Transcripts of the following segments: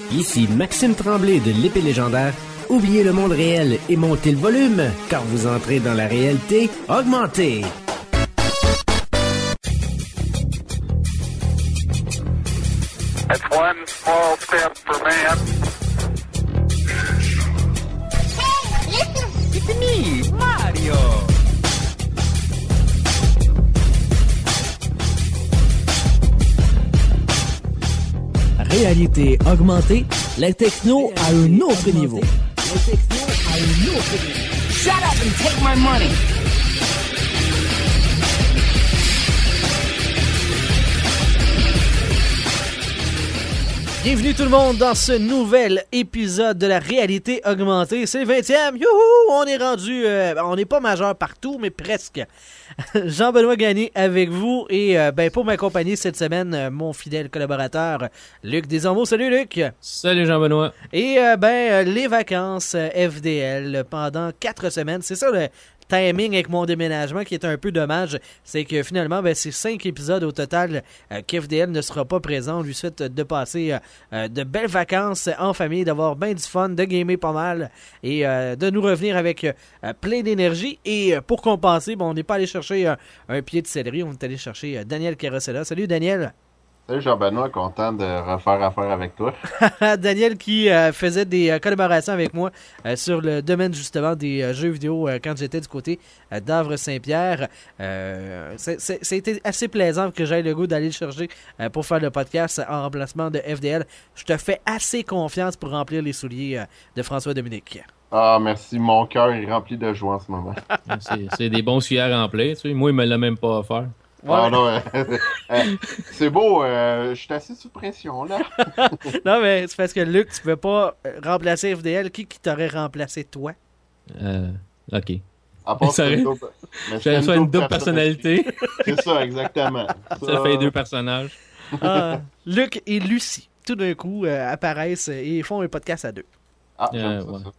Ici Maxime Tremblay de l'Épée Légendaire. Oubliez le monde réel et montez le volume, car vous entrez dans la réalité augmentée. That's one small step for man. Hey, listen! It's me, Mario! Réalité augmentée, la techno à un autre niveau. Shut up and take my money! Bienvenue tout le monde dans ce nouvel épisode de la réalité augmentée. C'est le 20e. Youhou! On est rendu... on n'est pas majeur partout, mais presque. Jean-Benoît Gagné avec vous et pour m'accompagner cette semaine, mon fidèle collaborateur Luc Desormeaux. Salut Luc! Salut Jean-Benoît! Et les vacances FDL pendant 4 semaines. C'est ça le timing avec mon déménagement qui est un peu dommage, c'est que finalement, c'est 5 épisodes au total qu'FDL ne sera pas présent. On lui souhaite de passer de belles vacances en famille, d'avoir bien du fun, de gamer pas mal et de nous revenir avec plein d'énergie. Et pour compenser, on n'est pas allé chercher un pied de céleri, on est allé chercher Daniel Carosella. Salut Daniel! Salut Jean-Benoît, content de refaire affaire avec toi. Daniel qui faisait des collaborations avec moi sur le domaine justement des jeux vidéo quand j'étais du côté d'Havre-Saint-Pierre. C'était assez plaisant que j'aille le goût d'aller le chercher pour faire le podcast en remplacement de FDL. Je te fais assez confiance pour remplir les souliers de François Dominique. Ah, merci. Mon cœur est rempli de joie en ce moment. c'est des bons souliers à remplir. Tu sais. Moi, il me l'a même pas offert. Ouais. Ah non, c'est beau, je suis assis sous pression là. Non, mais c'est parce que Luc, tu peux pas remplacer FDL. Qui t'aurait remplacé toi? Ok. À part Ça une double personnalité. C'est ça, exactement. Ça fait 2 personnages. Luc et Lucie, tout d'un coup, apparaissent et font un podcast à 2. Ah, j'aime ça.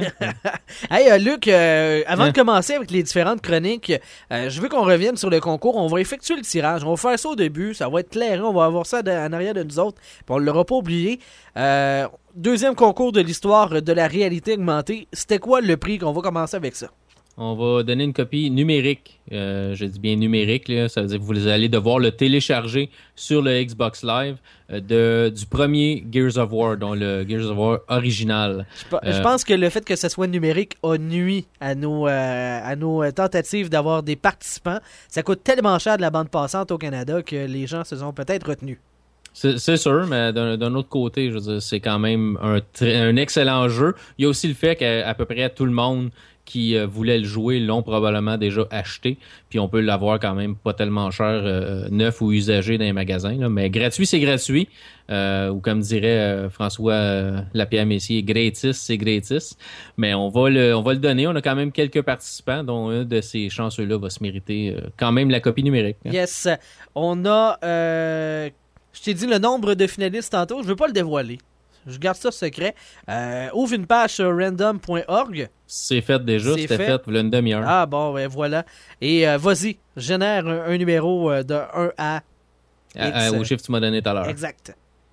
Hey Luc, avant de commencer avec les différentes chroniques, je veux qu'on revienne sur le concours. On va effectuer le tirage, on va faire ça au début, ça va être clair, on va avoir ça en arrière de nous autres, puis on ne l'aura pas oublié. Deuxième concours de l'histoire de la réalité augmentée. C'était quoi le prix? Qu'on va commencer avec ça. On va donner une copie numérique. Je dis bien numérique, là, ça veut dire que vous allez devoir le télécharger sur le Xbox Live du premier Gears of War, dont le Gears of War original. Je pense que le fait que ce soit numérique a nui à nos tentatives d'avoir des participants. Ça coûte tellement cher de la bande passante au Canada que les gens se sont peut-être retenus. C'est sûr, mais d'un autre côté, je veux dire, c'est quand même un excellent jeu. Il y a aussi le fait qu'à peu près tout le monde qui voulait le jouer l'ont probablement déjà acheté, puis on peut l'avoir quand même pas tellement cher, neuf ou usagé dans les magasins, là. Mais gratuit, c'est gratuit, ou comme dirait François Lapierre-Messier, gratis, c'est gratis. Mais on va le donner. On a quand même quelques participants, dont un de ces chanceux-là va se mériter quand même la copie numérique. Hein. Yes, on a... je t'ai dit le nombre de finalistes tantôt, je veux pas le dévoiler. Je garde ça secret. Ouvre une page sur random.org. C'est fait déjà, c'était fait il y a une demi-heure. Ah bon, voilà. Et vas-y, génère un numéro de 1 à X. Au chiffre que tu m'as donné tout à l'heure. Exact.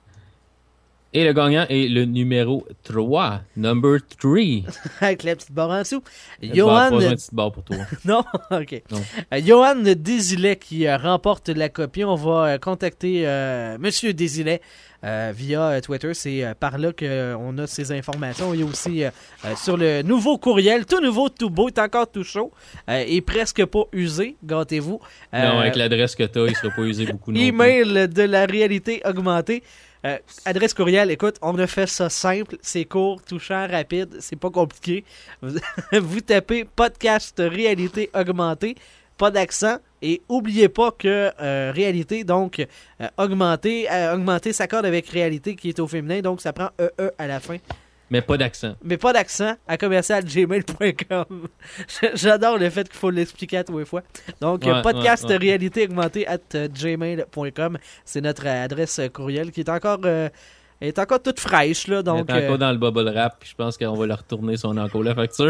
Et le gagnant est le numéro 3, number 3. Avec la petite barre en dessous. Johan... Pas une petite barre pour toi. Non? OK. Johan Désilet qui remporte la copie. On va contacter Monsieur Désilet via Twitter. C'est par là qu'on a ces informations. Il y a aussi sur le nouveau courriel, tout nouveau, tout beau, est encore tout chaud et presque pas usé, gâtez-vous. Non, avec l'adresse que tu as, il ne sera pas usé beaucoup non plus. Email de la réalité augmentée. Adresse courriel, écoute, on a fait ça simple, c'est court, touchant, rapide, c'est pas compliqué. Vous tapez podcast réalité augmentée, pas d'accent, et oubliez pas que réalité, donc augmentée s'accorde avec réalité qui est au féminin, donc ça prend EE à la fin. Mais pas d'accent. Mais pas d'accent à commercial@gmail.com. J'adore le fait qu'il faut l'expliquer à tous les fois. Donc, podcast réalité augmentée @gmail.com. C'est notre adresse courriel qui est encore toute fraîche. Là, donc, elle est encore dans le bubble wrap. Je pense qu'on va le retourner si on a encore la facture.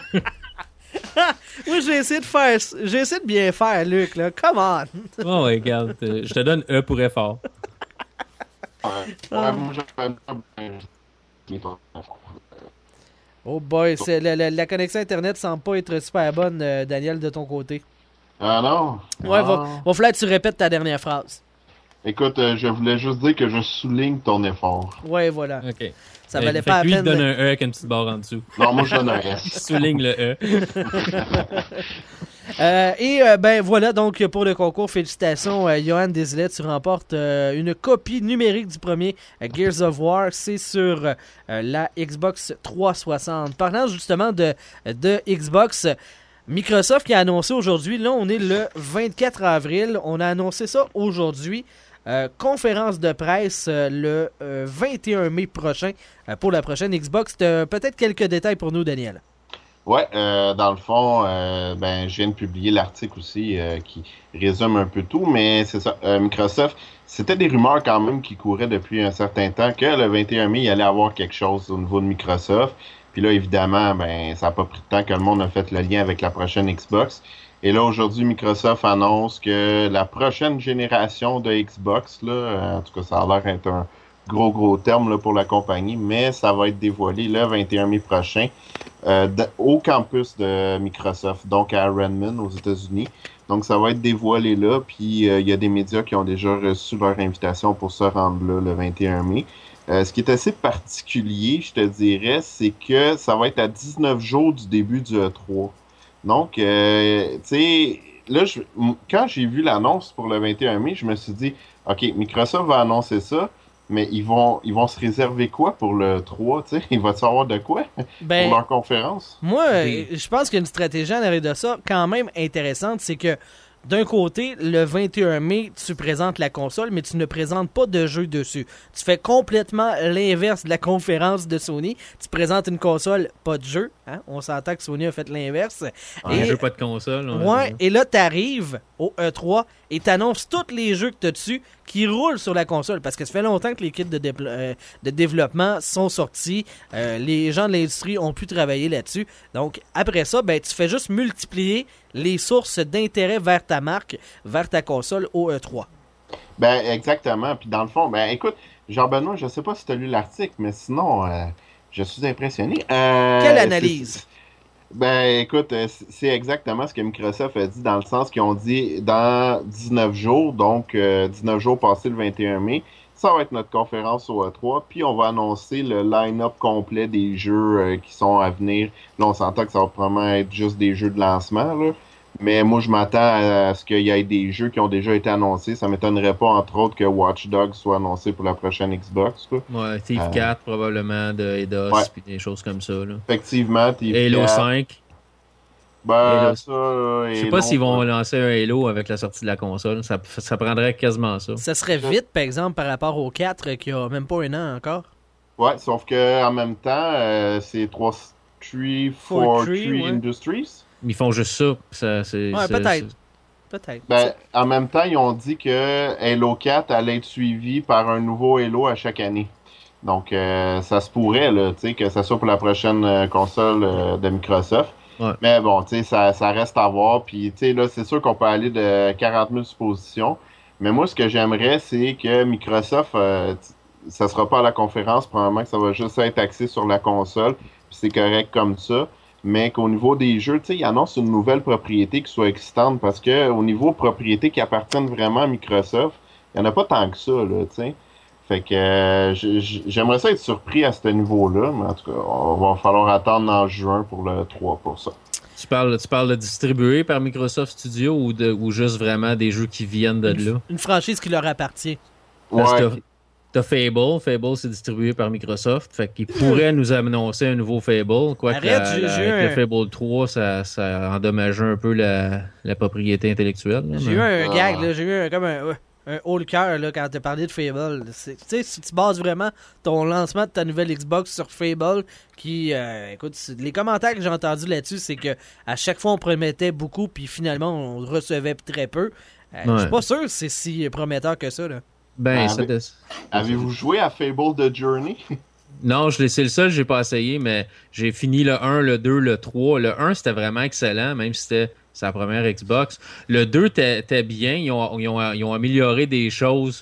Oui, j'ai essayé de bien faire, Luc. Là. Come on. Oh, regarde. Je te donne E pour effort. Moi, j'avais mis ton effort. Oh boy, la connexion Internet semble pas être super bonne, Daniel, de ton côté. Ah non? Ouais, va falloir que tu répètes ta dernière phrase. Écoute, je voulais juste dire que je souligne ton effort. Ouais, voilà. OK. Ça valait pas la lui, peine. il donne un E avec une petite barre en dessous. Non, moi, je donne un Il S. souligne le E. Ben voilà, donc pour le concours, félicitations, Johan Desilets, tu remportes une copie numérique du premier Gears of War. C'est sur la Xbox 360. Parlant justement de Xbox, Microsoft qui a annoncé aujourd'hui, là on est le 24 avril, on a annoncé ça aujourd'hui. Conférence de presse le 21 mai prochain pour la prochaine Xbox. Peut-être quelques détails pour nous, Daniel. Ouais, dans le fond, je viens de publier l'article aussi qui résume un peu tout, mais c'est ça. Microsoft, c'était des rumeurs quand même qui couraient depuis un certain temps que le 21 mai, il allait avoir quelque chose au niveau de Microsoft. Puis là, évidemment, ça n'a pas pris de temps que le monde a fait le lien avec la prochaine Xbox. Et là, aujourd'hui, Microsoft annonce que la prochaine génération de Xbox, là, en tout cas, ça a l'air d'être un gros terme là, pour la compagnie, mais ça va être dévoilé le 21 mai prochain au campus de Microsoft, donc à Redmond, aux États-Unis. Donc, ça va être dévoilé là, puis il y a des médias qui ont déjà reçu leur invitation pour se rendre là le 21 mai. Ce qui est assez particulier, je te dirais, c'est que ça va être à 19 jours du début du E3. Donc, tu sais, là, quand j'ai vu l'annonce pour le 21 mai, je me suis dit, OK, Microsoft va annoncer ça, mais ils vont se réserver quoi pour le 3, tu sais? Il va savoir de quoi pour leur conférence? Moi, je pense qu'il y a une stratégie en arrière de ça quand même intéressante, c'est que d'un côté, le 21 mai, tu présentes la console, mais tu ne présentes pas de jeu dessus. Tu fais complètement l'inverse de la conférence de Sony. Tu présentes une console, pas de jeu. Hein? On s'entend que Sony a fait l'inverse. Un jeu, pas de console. Ouais, et là, tu arrives au E3 et tu annonces tous les jeux que tu as dessus qui roulent sur la console. Parce que ça fait longtemps que les kits de développement sont sortis. Les gens de l'industrie ont pu travailler là-dessus. Donc, après ça, tu fais juste multiplier les sources d'intérêt vers ta marque, vers ta console au E3. Exactement. Puis dans le fond, écoute, Jean-Benoît, je sais pas si tu as lu l'article, mais sinon, je suis impressionné. Quelle analyse? Écoute, c'est exactement ce que Microsoft a dit, dans le sens qu'ils ont dit dans 19 jours, donc 19 jours passés le 21 mai, ça va être notre conférence au E3, puis on va annoncer le line-up complet des jeux qui sont à venir. Là, on s'entend que ça va probablement être juste des jeux de lancement, là. Mais moi, je m'attends à ce qu'il y ait des jeux qui ont déjà été annoncés. Ça m'étonnerait pas, entre autres, que Watch Dogs soit annoncé pour la prochaine Xbox, quoi. Ouais, Thief 4, probablement, de Eidos, puis des choses comme ça, là. Effectivement, Thief 4. Halo 5. Halo. Je sais pas s'ils vont lancer un Halo avec la sortie de la console. Ça prendrait quasiment ça. Ça serait vite, par exemple, par rapport au 4 qui a même pas un an encore. Ouais, sauf que en même temps, c'est 343 Industries. Ils font juste ça. Peut-être. En même temps, ils ont dit que Halo 4 allait être suivi par un nouveau Halo à chaque année. Donc, ça se pourrait là, que ça soit pour la prochaine console de Microsoft. Ouais. Mais bon, ça reste à voir. Puis, là, c'est sûr qu'on peut aller de 40 000 suppositions. Mais moi, ce que j'aimerais, c'est que Microsoft, ça sera pas à la conférence. Probablement que ça va juste être axé sur la console. Puis c'est correct comme ça. Mais qu'au niveau des jeux, ils annoncent une nouvelle propriété qui soit excitante. Parce que au niveau propriété qui appartiennent vraiment à Microsoft, il n'y en a pas tant que ça, là, tu sais. Fait que j'aimerais ça être surpris à ce niveau-là, mais en tout cas, on va falloir attendre en juin pour le 3 pour ça. Tu parles de distribuer par Microsoft Studio ou juste vraiment des jeux qui viennent de là? Une franchise qui leur appartient. Parce que t'as Fable. Fable, c'est distribué par Microsoft. Fait qu'ils pourraient nous annoncer un nouveau Fable. Quoique avec le Fable 3, ça endommageait un peu la propriété intellectuelle. Là, j'ai eu un gag, là. J'ai eu comme un haut le cœur là, quand tu as parlé de Fable. Tu sais, si tu bases vraiment ton lancement de ta nouvelle Xbox sur Fable, qui, écoute, les commentaires que j'ai entendus là-dessus, c'est que à chaque fois on promettait beaucoup, puis finalement on recevait très peu. Je suis pas sûr que c'est si prometteur que ça, là. Avez-vous joué à Fable The Journey? Non, c'est le seul que j'ai pas essayé, mais j'ai fini le 1, le 2, le 3. Le 1, c'était vraiment excellent, même si c'était sa première Xbox. Le 2 était bien. Ils ont amélioré des choses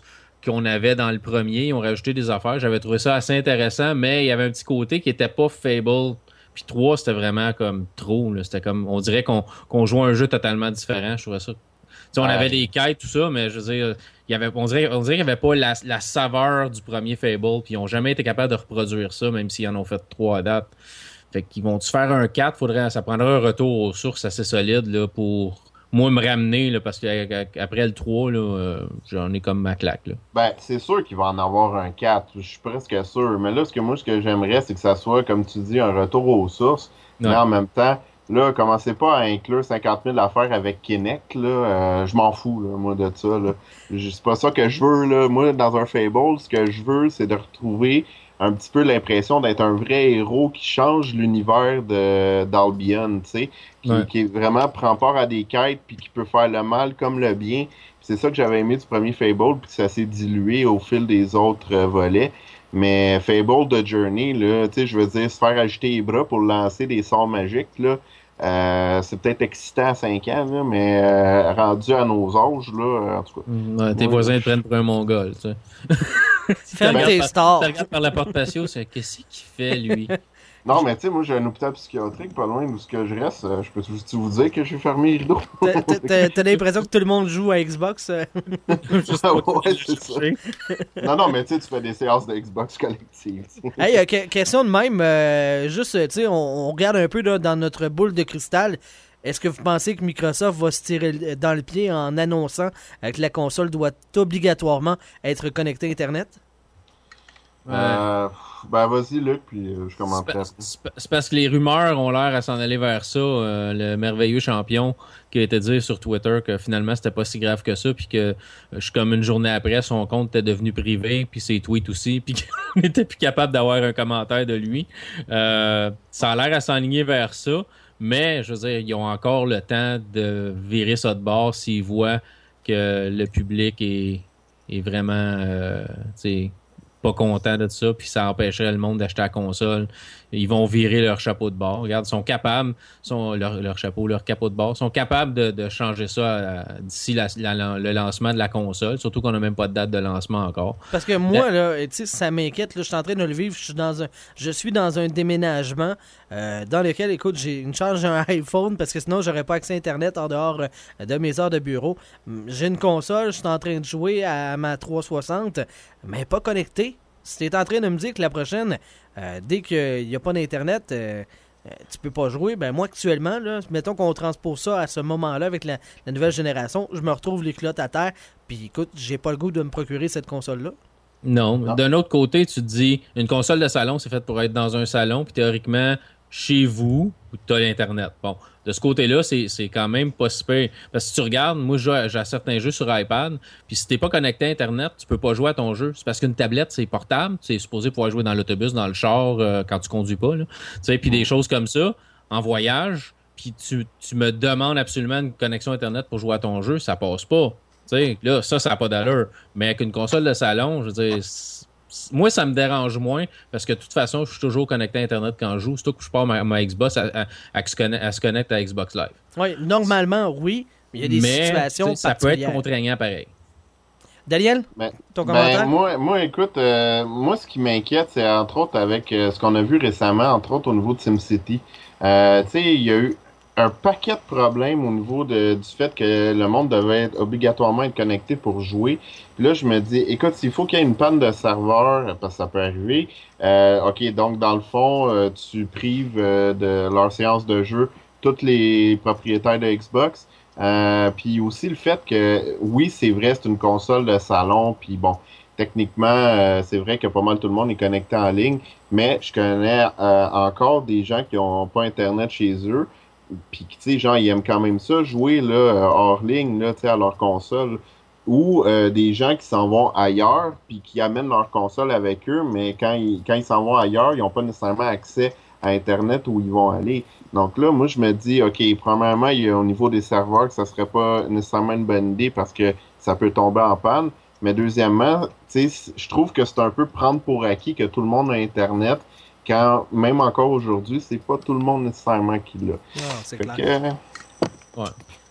qu'on avait dans le premier. Ils ont rajouté des affaires. J'avais trouvé ça assez intéressant, mais il y avait un petit côté qui était pas Fable. Puis 3, c'était vraiment comme trop. Là. C'était comme, on dirait qu'on jouait un jeu totalement différent. Je trouvais ça. On avait des quêtes, tout ça, mais je veux dire, on dirait qu'il n'y avait pas la saveur du premier Fable. Puis ils n'ont jamais été capables de reproduire ça, même s'ils en ont fait 3 à date. Fait qu'ils vont-tu faire un 4? Ça prendrait un retour aux sources assez solide là, pour moi me ramener, là, parce qu'après le 3, là, j'en ai comme ma claque. Là. Ben, c'est sûr qu'il va en avoir un 4. Je suis presque sûr. Mais là, ce que j'aimerais, c'est que ça soit, comme tu dis, un retour aux sources. Ouais. Mais en même temps, là, commencez pas à inclure 50 000 affaires avec Kinect. Là, je m'en fous, là, moi, de ça. Là. C'est pas ça que je veux. Là. Moi, dans un Fable, ce que je veux, c'est de retrouver un petit peu l'impression d'être un vrai héros qui change l'univers d'Albion, tu sais, qui vraiment prend part à des quêtes puis qui peut faire le mal comme le bien. Puis c'est ça que j'avais aimé du premier Fable, puis ça s'est dilué au fil des autres volets. Mais Fable de Journey, là, tu sais, je veux dire, se faire ajouter les bras pour lancer des sorts magiques, là, c'est peut-être excitant à 5 ans, là, mais rendu à nos âges, là, en tout cas. Tes voisins te prennent pour un mongol, tu sais. Ferme tes stars. Tu regardes par la porte patio, c'est qu'est-ce qu'il fait, lui? Non, mais tu sais, moi, j'ai un hôpital psychiatrique pas loin d'où je reste. Je peux vous dire que j'ai fermé les rideaux. T'as l'impression que tout le monde joue à Xbox? Juste ouais, c'est ça. Non, mais tu sais, tu fais des séances de Xbox collectives. Hey, question de même, juste, tu sais, on regarde un peu là, dans notre boule de cristal. Est-ce que vous pensez que Microsoft va se tirer dans le pied en annonçant que la console doit obligatoirement être connectée à Internet? Ben vas-y Luc, puis je commenterai. C'est parce que les rumeurs ont l'air à s'en aller vers ça. Le merveilleux champion qui a été dit sur Twitter que finalement c'était pas si grave que ça, puis que comme une journée après, son compte était devenu privé, puis ses tweets aussi, puis qu'on n'était plus capable d'avoir un commentaire de lui. Ça a l'air à s'enligner vers ça. Mais, je veux dire, ils ont encore le temps de virer ça de bord s'ils voient que le public est vraiment pas content de ça, puis ça empêcherait le monde d'acheter la console. Ils vont virer leur chapeau de bord. Regarde, ils sont capables, leur chapeau, leur capot de bord, sont capables de changer ça d'ici le lancement de la console, surtout qu'on n'a même pas de date de lancement encore. Parce que moi, là, tu sais, ça m'inquiète, là, je suis en train de le vivre, je suis dans un déménagement dans lequel, écoute, j'ai une charge d'un iPhone parce que sinon, j'aurais pas accès à Internet en dehors de mes heures de bureau. J'ai une console, je suis en train de jouer à ma 360, mais pas connectée. Si tu es en train de me dire que la prochaine, dès qu'il n'y a pas d'Internet, tu peux pas jouer, ben moi actuellement, là, mettons qu'on transpose ça à ce moment-là avec la nouvelle génération, je me retrouve les culottes à terre, puis écoute, j'ai pas le goût de me procurer cette console-là. Non. D'un autre côté, tu te dis, une console de salon, c'est fait pour être dans un salon, puis théoriquement, chez vous, tu as l'Internet. Bon, de ce côté-là, c'est quand même pas si pire. Parce que si tu regardes, moi, j'ai certains jeux sur iPad, puis si t'es pas connecté à Internet, tu peux pas jouer à ton jeu. C'est parce qu'une tablette, c'est portable, c'est supposé pouvoir jouer dans l'autobus, dans le char, quand tu conduis pas, là. Tu sais, puis des choses comme ça, en voyage, puis tu me demandes absolument une connexion Internet pour jouer à ton jeu, ça passe pas. Tu sais, là, ça n'a pas d'allure. Mais avec une console de salon, je veux dire, moi, ça me dérange moins parce que de toute façon, je suis toujours connecté à Internet quand je joue. Surtout que je pars ma Xbox à se connecter à Xbox Live. Oui, normalement, oui. Mais il y a des situations ça peut être contraignant pareil. Daniel, ton commentaire? Moi, écoute, moi, ce qui m'inquiète, c'est entre autres avec ce qu'on a vu récemment, entre autres au niveau de SimCity. Tu sais, il y a eu un paquet de problèmes au niveau du fait que le monde devait obligatoirement être connecté pour jouer. Puis là, je me dis, écoute, s'il faut qu'il y ait une panne de serveur, parce que ça peut arriver, OK, donc dans le fond, tu prives de leur séance de jeu tous les propriétaires de Xbox. Puis aussi le fait que, oui, c'est vrai, c'est une console de salon, puis bon, techniquement, c'est vrai que pas mal tout le monde est connecté en ligne, mais je connais encore des gens qui ont pas Internet chez eux, puis tu sais, genre, ils aiment quand même ça, jouer là hors ligne, là, tu sais, à leur console, ou des gens qui s'en vont ailleurs, puis qui amènent leur console avec eux, mais quand ils s'en vont ailleurs, ils n'ont pas nécessairement accès à Internet où ils vont aller. Donc là, moi, je me dis, OK, premièrement, il y a au niveau des serveurs que ça serait pas nécessairement une bonne idée parce que ça peut tomber en panne. Mais deuxièmement, tu sais, je trouve que c'est un peu prendre pour acquis que tout le monde a Internet, quand même encore aujourd'hui, c'est pas tout le monde nécessairement qui l'a. Non, c'est clair. Ouais.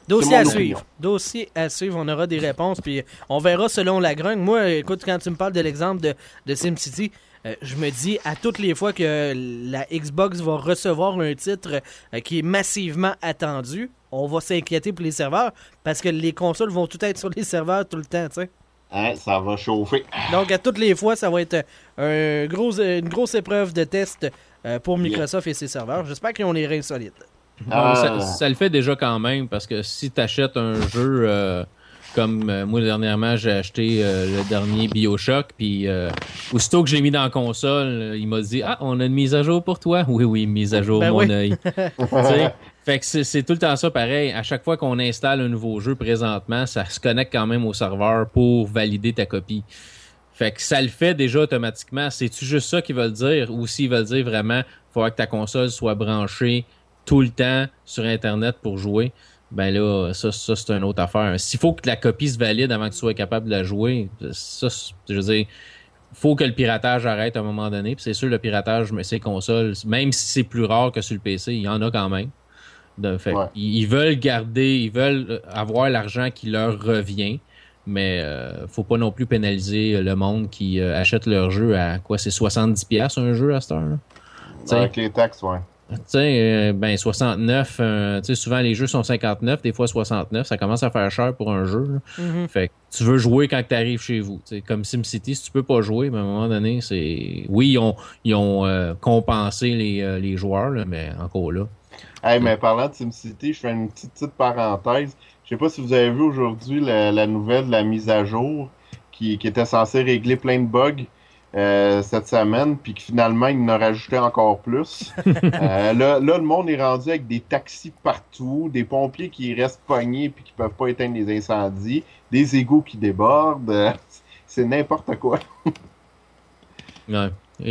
Dossier mon à opinion. suivre. Dossier à suivre. On aura des réponses. Puis on verra selon la grogne. Moi, écoute, quand tu me parles de l'exemple de SimCity, je me dis à toutes les fois que la Xbox va recevoir un titre qui est massivement attendu, on va s'inquiéter pour les serveurs parce que les consoles vont tout être sur les serveurs tout le temps, tu sais. Hein, ça va chauffer. Donc, à toutes les fois, ça va être une grosse épreuve de test pour Microsoft et ses serveurs. J'espère qu'ils ont les reins solides. Ça le fait déjà quand même, parce que si tu achètes un jeu comme moi dernièrement, j'ai acheté le dernier BioShock, puis aussitôt que j'ai mis dans la console, il m'a dit « Ah, on a une mise à jour pour toi? » Oui, mise à jour, mon œil. Fait que c'est tout le temps ça pareil. À chaque fois qu'on installe un nouveau jeu présentement, ça se connecte quand même au serveur pour valider ta copie. Fait que ça le fait déjà automatiquement. C'est-tu juste ça qu'ils veulent dire? Ou s'ils veulent dire vraiment, il faudra que ta console soit branchée tout le temps sur Internet pour jouer, ben là, ça c'est une autre affaire. S'il faut que la copie se valide avant que tu sois capable de la jouer, ça, je veux dire, faut que le piratage arrête à un moment donné. Puis c'est sûr, le piratage, mais ces consoles, même si c'est plus rare que sur le PC, il y en a quand même. Fait, ils veulent garder, ils veulent avoir l'argent qui leur revient, mais faut pas non plus pénaliser le monde qui achète leur jeu à quoi, c'est 70$ un jeu à cette heure. Avec les taxes, ouais. Tu sais, 69, tu sais, souvent les jeux sont 59, des fois 69, ça commence à faire cher pour un jeu. Fait que tu veux jouer quand tu arrives chez vous. T'sais, comme SimCity, si tu peux pas jouer, ben, à un moment donné, c'est. Oui, ils ont compensé les joueurs, là, mais encore là. Hey, mais parlant de SimCity, je fais une petite parenthèse. Je sais pas si vous avez vu aujourd'hui la nouvelle de la mise à jour qui était censée régler plein de bugs. Cette semaine, puis que finalement, il en a rajouté encore plus. Là, le monde est rendu avec des taxis partout, des pompiers qui restent pognés puis qui peuvent pas éteindre les incendies, des égouts qui débordent. C'est n'importe quoi. Ouais.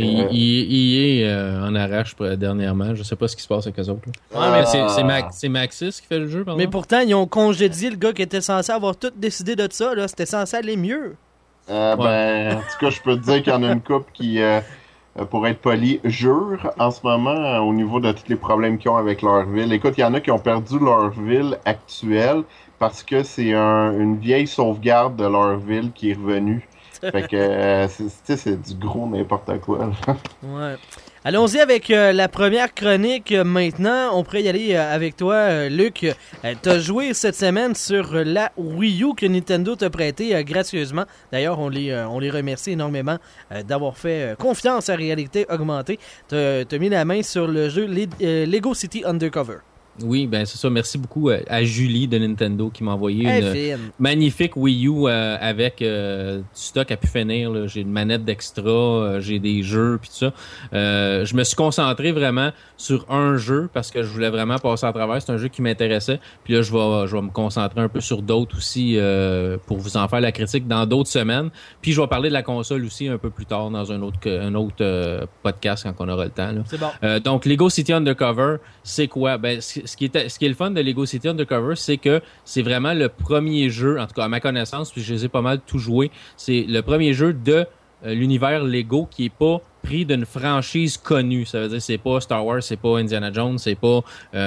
Il est en arrache dernièrement. Je sais pas ce qui se passe avec eux autres. C'est Maxis qui fait le jeu, pardon? Mais pourtant, ils ont congédié le gars qui était censé avoir tout décidé de ça. Là. C'était censé aller mieux. En tout cas, je peux te dire qu'il y en a une couple qui, pour être poli, jure en ce moment au niveau de tous les problèmes qu'ils ont avec leur ville. Écoute, il y en a qui ont perdu leur ville actuelle parce que c'est une vieille sauvegarde de leur ville qui est revenue. Fait que, c'est du gros n'importe quoi. Ouais. Allons-y avec la première chronique maintenant. On pourrait y aller avec toi, Luc. T'as joué cette semaine sur la Wii U que Nintendo t'a prêté gracieusement. D'ailleurs, on les remercie énormément d'avoir fait confiance à réalité augmentée. T'as mis la main sur le jeu Lego City Undercover. Oui, ben c'est ça. Merci beaucoup à Julie de Nintendo qui m'a envoyé une magnifique Wii U avec du stock à pu finir. Là. J'ai une manette d'extra, j'ai des jeux puis tout ça. Je me suis concentré vraiment sur un jeu parce que je voulais vraiment passer à travers. C'est un jeu qui m'intéressait. Puis là, je vais me concentrer un peu sur d'autres aussi pour vous en faire la critique dans d'autres semaines. Puis je vais parler de la console aussi un peu plus tard dans un autre podcast quand on aura le temps. Là. C'est bon. Donc, Lego City Undercover, c'est quoi? Ben, ce qui est le fun de Lego City Undercover, c'est que c'est vraiment le premier jeu, en tout cas à ma connaissance, puis je les ai pas mal tout joué, c'est le premier jeu de l'univers Lego qui est pas pris d'une franchise connue. Ça veut dire c'est pas Star Wars, c'est pas Indiana Jones, c'est pas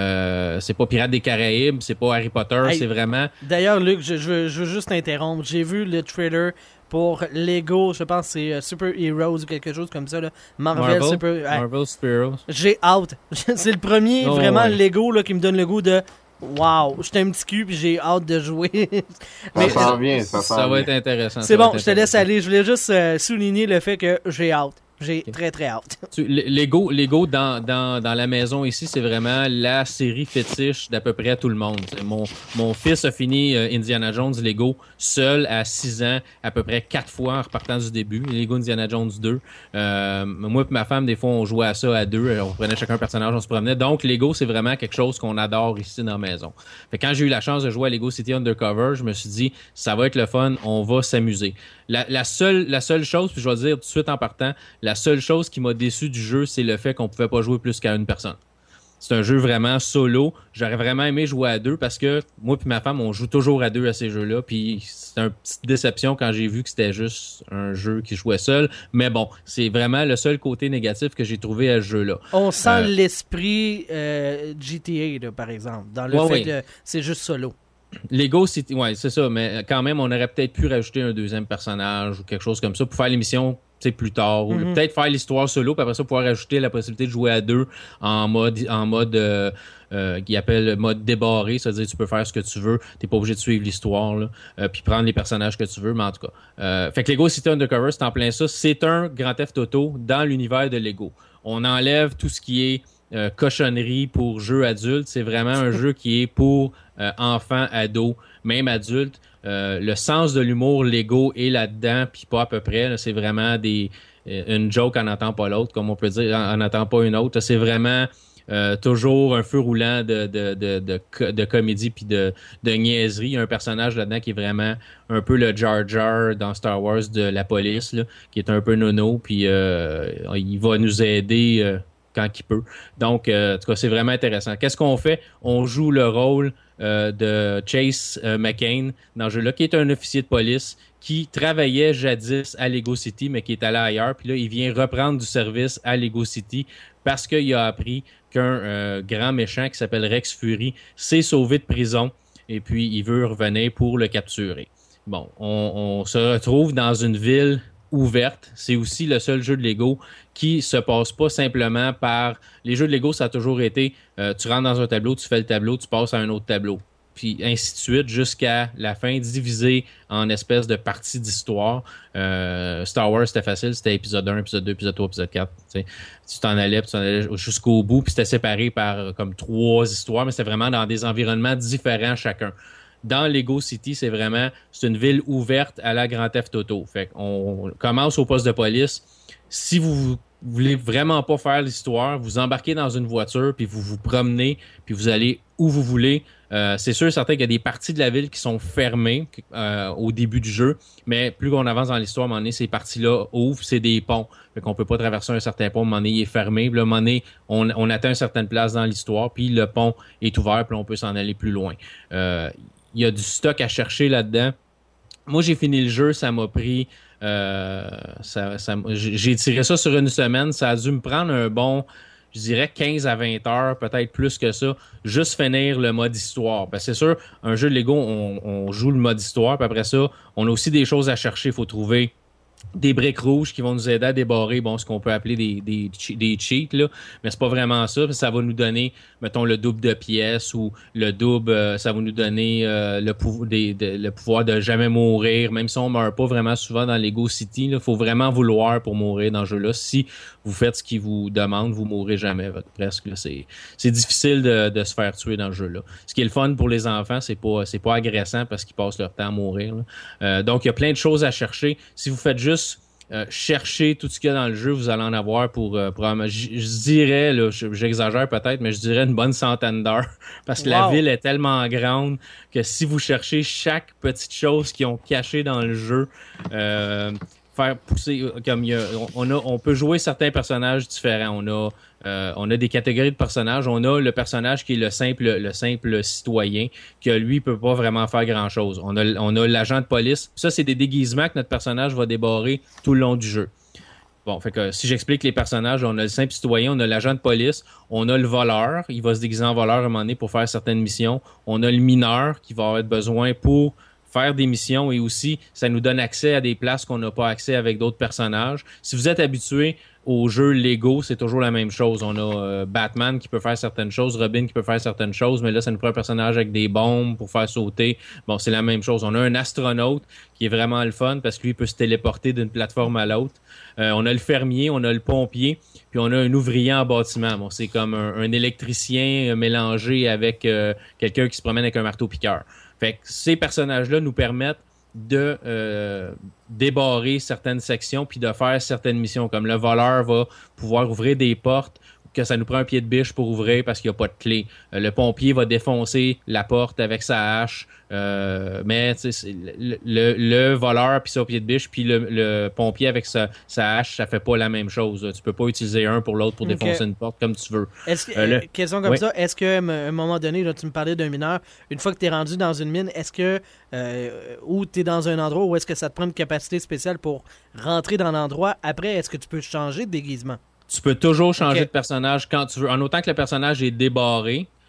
Pirates des Caraïbes, c'est pas Harry Potter, c'est vraiment... D'ailleurs, Luc, je veux juste t'interrompre. J'ai vu le trailer pour Lego, je pense que c'est Super Heroes ou quelque chose comme ça. Là. Marvel Super Heroes. J'ai hâte. C'est le premier Lego là, qui me donne le goût de wow, j'étais un petit cul puis j'ai hâte de jouer. Mais ça s'en vient, ça va être intéressant. C'est bon, je te laisse aller. Je voulais juste souligner le fait que j'ai hâte. J'ai très très hâte. Lego dans la maison ici, c'est vraiment la série fétiche d'à peu près tout le monde. Mon fils a fini Indiana Jones Lego seul à 6 ans, à peu près 4 fois en repartant du début. Lego Indiana Jones 2. Moi et ma femme, des fois, on jouait à ça à deux. On prenait chacun un personnage, on se promenait. Donc, Lego, c'est vraiment quelque chose qu'on adore ici dans la maison. Fait que quand j'ai eu la chance de jouer à Lego City Undercover, je me suis dit, ça va être le fun, on va s'amuser. La seule chose, puis je vais dire tout de suite en partant, la seule chose qui m'a déçu du jeu, c'est le fait qu'on pouvait pas jouer plus qu'à une personne. C'est un jeu vraiment solo. J'aurais vraiment aimé jouer à deux parce que moi et ma femme, on joue toujours à deux à ces jeux-là. Puis c'est une petite déception quand j'ai vu que c'était juste un jeu qui jouait seul. Mais bon, c'est vraiment le seul côté négatif que j'ai trouvé à ce jeu-là. On sent l'esprit GTA, là, par exemple, dans le fait que c'est juste solo. Lego City, ouais, c'est ça, mais quand même, on aurait peut-être pu rajouter un deuxième personnage ou quelque chose comme ça pour faire l'émission plus tard, ou peut-être faire l'histoire solo, puis après ça, pouvoir rajouter la possibilité de jouer à deux en mode qu'il appelle mode débarré, c'est-à-dire tu peux faire ce que tu veux, t'es pas obligé de suivre l'histoire, là, puis prendre les personnages que tu veux, mais en tout cas. Fait que Lego City Undercover, c'est en plein ça. C'est un Grand Theft Auto dans l'univers de Lego. On enlève tout ce qui est cochonnerie pour jeux adultes. C'est vraiment un jeu qui est pour enfants, ados, même adultes. Le sens de l'humour Lego est là-dedans, puis pas à peu près. Là, c'est vraiment une joke en n'entend pas l'autre, comme on peut dire, en n'entend pas une autre. C'est vraiment toujours un feu roulant de comédie puis de niaiserie. Il y a un personnage là-dedans qui est vraiment un peu le Jar Jar dans Star Wars de la police, là, qui est un peu nono, puis il va nous aider quand il peut. Donc, en tout cas, c'est vraiment intéressant. Qu'est-ce qu'on fait? On joue le rôle de Chase McCain dans le jeu-là, qui est un officier de police qui travaillait jadis à Lego City, mais qui est allé ailleurs. Puis là, il vient reprendre du service à Lego City parce qu'il a appris qu'un grand méchant qui s'appelle Rex Fury s'est sauvé de prison et puis il veut revenir pour le capturer. Bon, on se retrouve dans une ville ouverte. C'est aussi le seul jeu de Lego qui se passe pas simplement par... Les jeux de Lego, ça a toujours été tu rentres dans un tableau, tu fais le tableau, tu passes à un autre tableau. Puis ainsi de suite jusqu'à la fin, divisé en espèces de parties d'histoire. Star Wars, c'était facile. C'était épisode 1, épisode 2, épisode 3, épisode 4. Tu t'en allais jusqu'au bout, puis c'était séparé par comme 3 histoires, mais c'était vraiment dans des environnements différents chacun. Dans Lego City, c'est une ville ouverte à la Grand Theft Auto. Fait qu'on commence au poste de police. Si vous voulez vraiment pas faire l'histoire, vous embarquez dans une voiture, puis vous vous promenez, puis vous allez où vous voulez. C'est sûr, certain qu'il y a des parties de la ville qui sont fermées au début du jeu, mais plus qu'on avance dans l'histoire, à un moment donné, ces parties-là ouvrent, c'est des ponts. Fait qu'on peut pas traverser un certain pont, à un moment donné, il est fermé, puis à un moment donné, on atteint une certaine place dans l'histoire, puis le pont est ouvert, puis on peut s'en aller plus loin. Il y a du stock à chercher là-dedans. Moi, j'ai fini le jeu, ça m'a pris... j'ai tiré ça sur une semaine. Ça a dû me prendre un bon, je dirais 15 à 20 heures, peut-être plus que ça, juste finir le mode histoire. Parce que c'est sûr, un jeu de Lego, on joue le mode histoire, puis après ça, on a aussi des choses à chercher. Il faut trouver des briques rouges qui vont nous aider à débarrer, ce qu'on peut appeler des cheats, là, mais c'est pas vraiment ça. Ça va nous donner, mettons, le double de pièces ou le double, ça va nous donner le pouvoir de jamais mourir, même si on meurt pas vraiment souvent dans Lego City. Il faut vraiment vouloir pour mourir dans ce jeu-là. Si vous faites ce qu'il vous demande, vous mourrez jamais, presque. Là. C'est difficile de se faire tuer dans le jeu-là. Ce qui est le fun pour les enfants, c'est pas agressant parce qu'ils passent leur temps à mourir. Donc, il y a plein de choses à chercher. Si vous faites juste chercher tout ce qu'il y a dans le jeu, vous allez en avoir pour je dirais, là, j'exagère peut-être, mais je dirais une bonne centaine d'heures parce que la ville est tellement grande que si vous cherchez chaque petite chose qu'ils ont cachée dans le jeu, faire pousser comme on peut jouer certains personnages différents. On a des catégories de personnages. On a le personnage qui est le simple citoyen, que lui peut pas vraiment faire grand chose. On a l'agent de police. Ça, c'est des déguisements que notre personnage va débarrer tout le long du jeu. Bon, fait que si j'explique les personnages, on a le simple citoyen, on a l'agent de police, on a le voleur, il va se déguiser en voleur à un moment donné pour faire certaines missions. On a le mineur qui va avoir besoin pour faire des missions et aussi, ça nous donne accès à des places qu'on n'a pas accès avec d'autres personnages. Si vous êtes habitué aux jeux Lego, c'est toujours la même chose. On a Batman qui peut faire certaines choses, Robin qui peut faire certaines choses, mais là, ça nous prend un personnage avec des bombes pour faire sauter. Bon, c'est la même chose. On a un astronaute qui est vraiment le fun parce que lui, il peut se téléporter d'une plateforme à l'autre. On a le fermier, on a le pompier, puis on a un ouvrier en bâtiment. Bon, c'est comme un électricien mélangé avec quelqu'un qui se promène avec un marteau-piqueur. Fait que ces personnages-là nous permettent de débarrer certaines sections puis de faire certaines missions. Comme le voleur va pouvoir ouvrir des portes que ça nous prend un pied de biche pour ouvrir parce qu'il n'y a pas de clé. Le pompier va défoncer la porte avec sa hache. Mais le voleur puis son pied de biche puis le pompier avec sa hache, ça fait pas la même chose. Tu peux pas utiliser un pour l'autre pour défoncer une porte comme tu veux. Question comme ça, est-ce qu'à un moment donné, là, tu me parlais d'un mineur, une fois que tu es rendu dans une mine, est-ce que ou tu es dans un endroit où est-ce que ça te prend une capacité spéciale pour rentrer dans l'endroit, après, est-ce que tu peux changer de déguisement? Tu peux toujours changer de personnage quand tu veux. En autant que le personnage est débarré,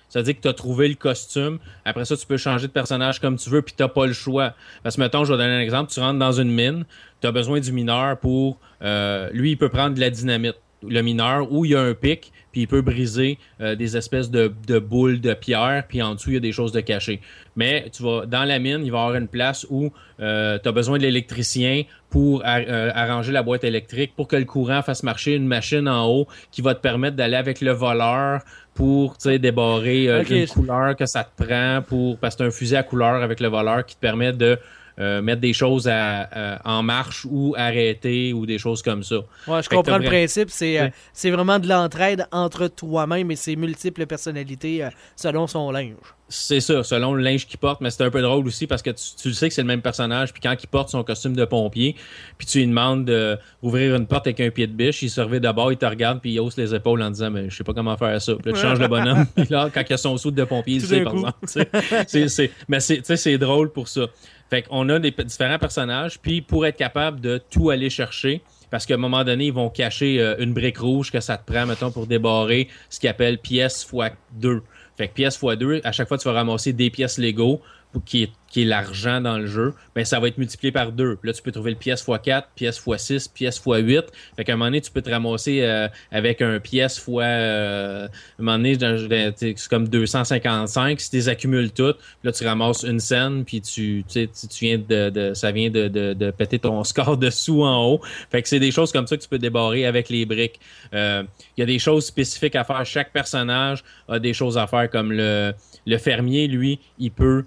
Ça veut dire que tu as trouvé le costume. Après ça, tu peux changer de personnage comme tu veux, puis tu n'as pas le choix. Parce que, mettons, je vais donner un exemple. Tu rentres dans une mine, tu as besoin du mineur pour... lui, il peut prendre de la dynamite, le mineur, ou il y a un pic, puis il peut briser des espèces de boules de pierre, puis en dessous, il y a des choses de cachées. Mais tu vas dans la mine, il va y avoir une place où tu as besoin de l'électricien pour arranger la boîte électrique, pour que le courant fasse marcher une machine en haut qui va te permettre d'aller avec le voleur pour débarrer une couleur que ça te prend, parce que tu as un fusil à couleur avec le voleur qui te permet de mettre des choses en marche ou arrêter ou des choses comme ça. Ouais, je comprends le principe. C'est vraiment de l'entraide entre toi-même et ses multiples personnalités selon son linge. C'est ça, selon le linge qu'il porte, mais c'est un peu drôle aussi parce que tu le sais que c'est le même personnage, puis quand il porte son costume de pompier, puis tu lui demandes d'ouvrir une porte avec un pied de biche, il se revient d'abord, il te regarde, puis il hausse les épaules en disant « mais je sais pas comment faire ça ». Puis là, tu changes le bonhomme, puis là, quand il a son soude de pompier, il sait, par exemple. Mais c'est drôle pour ça. Fait qu'on a des différents personnages, puis pour être capable de tout aller chercher, parce qu'à un moment donné, ils vont cacher une brique rouge que ça te prend, mettons, pour débarrer ce qu'ils appellent pièce x2. Fait que pièce x2, à chaque fois, tu vas ramasser des pièces Lego, qui est l'argent dans le jeu, ben ça va être multiplié par 2. Puis là, tu peux trouver le pièce x4, pièce x6, pièce x8. Fait qu'à un moment donné, tu peux te ramasser avec un pièce x... à un moment donné, c'est comme 255. Si tu les accumules toutes, là, tu ramasses une scène, puis tu viens ça vient de péter ton score dessous en haut. Fait que c'est des choses comme ça que tu peux débarrer avec les briques. Il y a des choses spécifiques à faire. Chaque personnage a des choses à faire, comme le fermier, lui, il peut...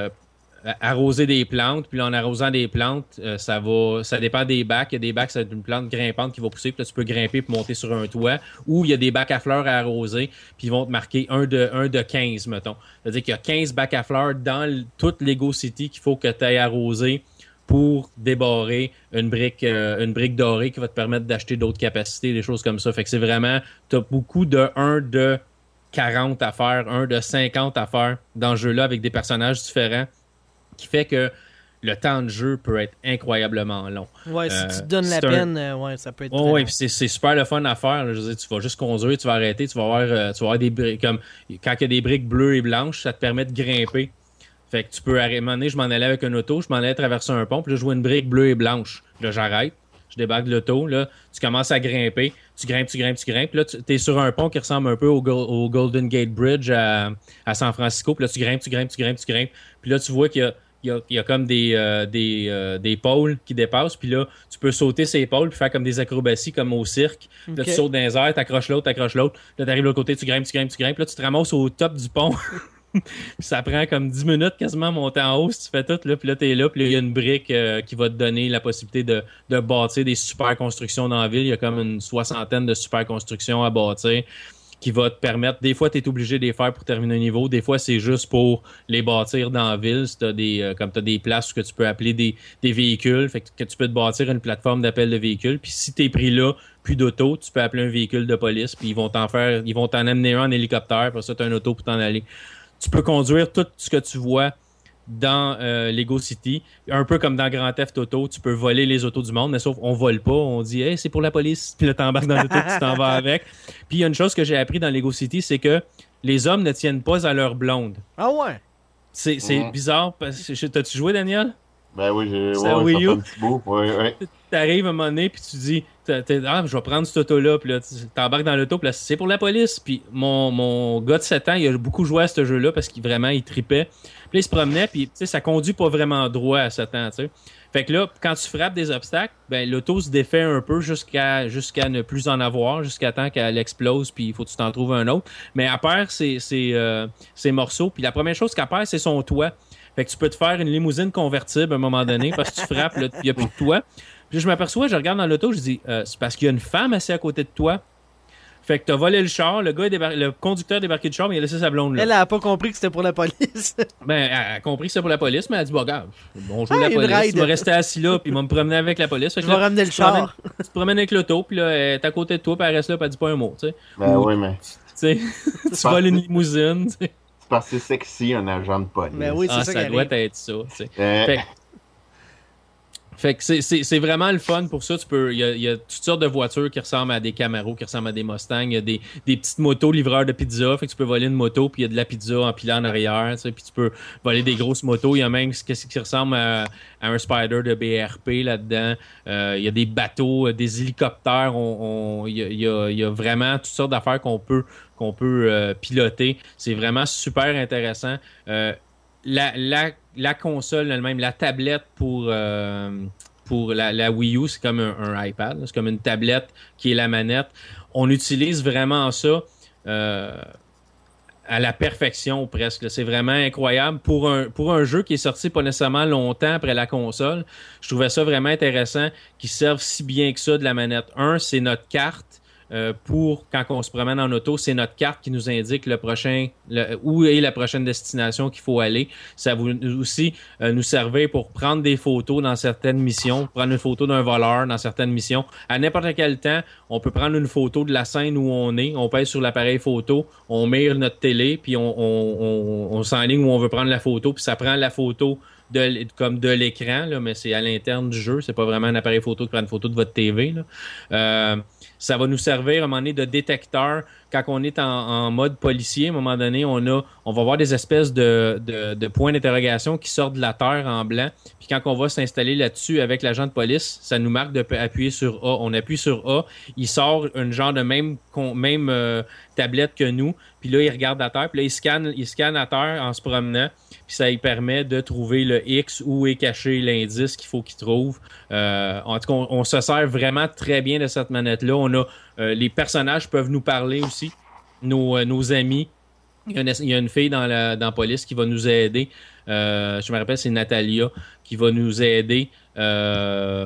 arroser des plantes, puis là, en arrosant des plantes, ça dépend des bacs. Il y a des bacs, c'est une plante grimpante qui va pousser, puis là, tu peux grimper pour monter sur un toit, ou il y a des bacs à fleurs à arroser, puis ils vont te marquer un de 15, mettons. C'est-à-dire qu'il y a 15 bacs à fleurs dans toute Lego City qu'il faut que tu ailles arroser pour débarrer une brique dorée qui va te permettre d'acheter d'autres capacités, des choses comme ça. Fait que c'est vraiment, tu as beaucoup de 1 de 40 à faire, 1 de 50 à faire dans ce jeu-là avec des personnages différents, qui fait que le temps de jeu peut être incroyablement long. Ouais, si tu te donnes la peine, ça peut être très long. Puis c'est super le fun à faire. Là. Je veux dire, tu vas juste conduire, tu vas arrêter, tu vas avoir des briques, comme quand il y a des briques bleues et blanches, ça te permet de grimper. Fait que tu peux arrêter. À un moment donné, je m'en allais avec un auto, je m'en allais traverser un pont, puis là, je vois une brique bleue et blanche. Là, j'arrête. Je débarque de l'auto, là, tu commences à grimper, tu grimpes, puis là, tu es sur un pont qui ressemble un peu au Golden Gate Bridge à San Francisco, puis là, tu grimpes, puis là, tu vois qu'il y a comme des pôles qui dépassent, puis là, tu peux sauter ces pôles, puis faire comme des acrobaties, comme au cirque. Puis là, tu sautes dans les airs, t'accroches l'autre, là, t'arrives de l'autre côté, tu grimpes, puis là, tu te ramasses au top du pont. Puis ça prend comme 10 minutes quasiment à monter en haut si tu fais tout, là, puis là t'es là, puis il y a une brique qui va te donner la possibilité de bâtir des super constructions dans la ville. Il y a comme une 60aine de super constructions à bâtir qui va te permettre, des fois t'es obligé de les faire pour terminer un niveau, des fois c'est juste pour les bâtir dans la ville, si t'as des places où que tu peux appeler des véhicules, fait que tu peux te bâtir une plateforme d'appel de véhicules, puis si t'es pris là, plus d'auto, tu peux appeler un véhicule de police, puis ils vont t'en amener un en hélicoptère, pour ça t'as un auto pour t'en aller. Tu peux conduire tout ce que tu vois dans Lego City, un peu comme dans Grand Theft Auto, tu peux voler les autos du monde, mais sauf on vole pas, on dit hey, c'est pour la police, puis là t'embarques dans l'auto, tu t'en vas avec. Puis il y a une chose que j'ai appris dans Lego City, c'est que les hommes ne tiennent pas à leur blonde. Ah ouais? C'est bizarre, parce que t'as-tu joué, Daniel? Ben oui, ça fait un petit bout. Ouais. T'arrives à un moment donné, puis tu dis je vais prendre cette auto-là, puis là, tu t'embarques dans l'auto, puis là, c'est pour la police. Puis mon gars de 7 ans, il a beaucoup joué à ce jeu-là parce qu'il tripait. Puis là, il se promenait, puis ça conduit pas vraiment droit à 7 ans, tu sais. Fait que là, quand tu frappes des obstacles, ben l'auto se défait un peu jusqu'à ne plus en avoir, jusqu'à temps qu'elle explose, puis il faut que tu t'en trouves un autre. Mais elle perd ses morceaux, puis la première chose qu'elle perd, c'est son toit. Fait que tu peux te faire une limousine convertible à un moment donné parce que tu frappes, il n'y a plus de toit. Puis je m'aperçois, je regarde dans l'auto, je dis c'est parce qu'il y a une femme assise à côté de toi. Fait que t'as volé le char, le conducteur a débarqué du char, mais il a laissé sa blonde là. Elle a pas compris que c'était pour la police. Ben, elle a compris que c'était pour la police, mais elle a dit regarde, bonjour la police, tu vas rester assis là, puis il va me promener avec la police. Fait que je vais ramener le char. Tu te promènes avec l'auto, puis là, elle est à côté de toi, puis elle reste là, puis elle dit pas un mot, tu sais. Ben oui, mais. Tu sais, tu voles une limousine, tu sais. C'est parce que c'est sexy, un agent de police. Ben oui, c'est ça doit être ça, tu sais. Fait que c'est vraiment le fun pour ça. Il y a toutes sortes de voitures qui ressemblent à des Camaro, qui ressemblent à des Mustangs. Il y a des petites motos livreurs de pizza. Fait que tu peux voler une moto, puis il y a de la pizza empilée en arrière. Puis tu peux voler des grosses motos. Il y a même ce qui ressemble à un Spider de BRP là-dedans. Il y a des bateaux, des hélicoptères. Il y a vraiment toutes sortes d'affaires qu'on peut piloter. C'est vraiment super intéressant. La console elle-même, la tablette pour la Wii U, c'est comme un iPad. C'est comme une tablette qui est la manette. On utilise vraiment ça à la perfection presque. C'est vraiment incroyable. Pour un jeu qui est sorti pas nécessairement longtemps après la console, je trouvais ça vraiment intéressant qu'ils servent si bien que ça de la manette. C'est notre carte. Pour quand on se promène en auto, c'est notre carte qui nous indique où est la prochaine destination qu'il faut aller. Ça va aussi nous servir pour prendre des photos dans certaines missions, prendre une photo d'un voleur dans certaines missions. À n'importe quel temps, on peut prendre une photo de la scène où on est, on pèse sur l'appareil photo, on mire notre télé, puis on s'enligne où on veut prendre la photo, puis ça prend la photo comme de l'écran, là, mais c'est à l'interne du jeu, c'est pas vraiment un appareil photo qui prend une photo de votre TV, là. Ça va nous servir à un moment donné de détecteur. Quand on est en mode policier, à un moment donné, on va voir des espèces de points d'interrogation qui sortent de la terre en blanc. Puis quand on va s'installer là-dessus avec l'agent de police, ça nous marque d'appuyer sur A. On appuie sur A, il sort un genre de même tablette que nous. Puis là, il regarde la terre. Puis là, il scanne la terre en se promenant. Puis ça lui permet de trouver le X où est caché l'indice qu'il faut qu'il trouve. En tout cas, on se sert vraiment très bien de cette manette-là. Les personnages peuvent nous parler aussi, nos amis. Il y a une fille dans la police qui va nous aider. Je me rappelle, c'est Natalia qui va nous aider à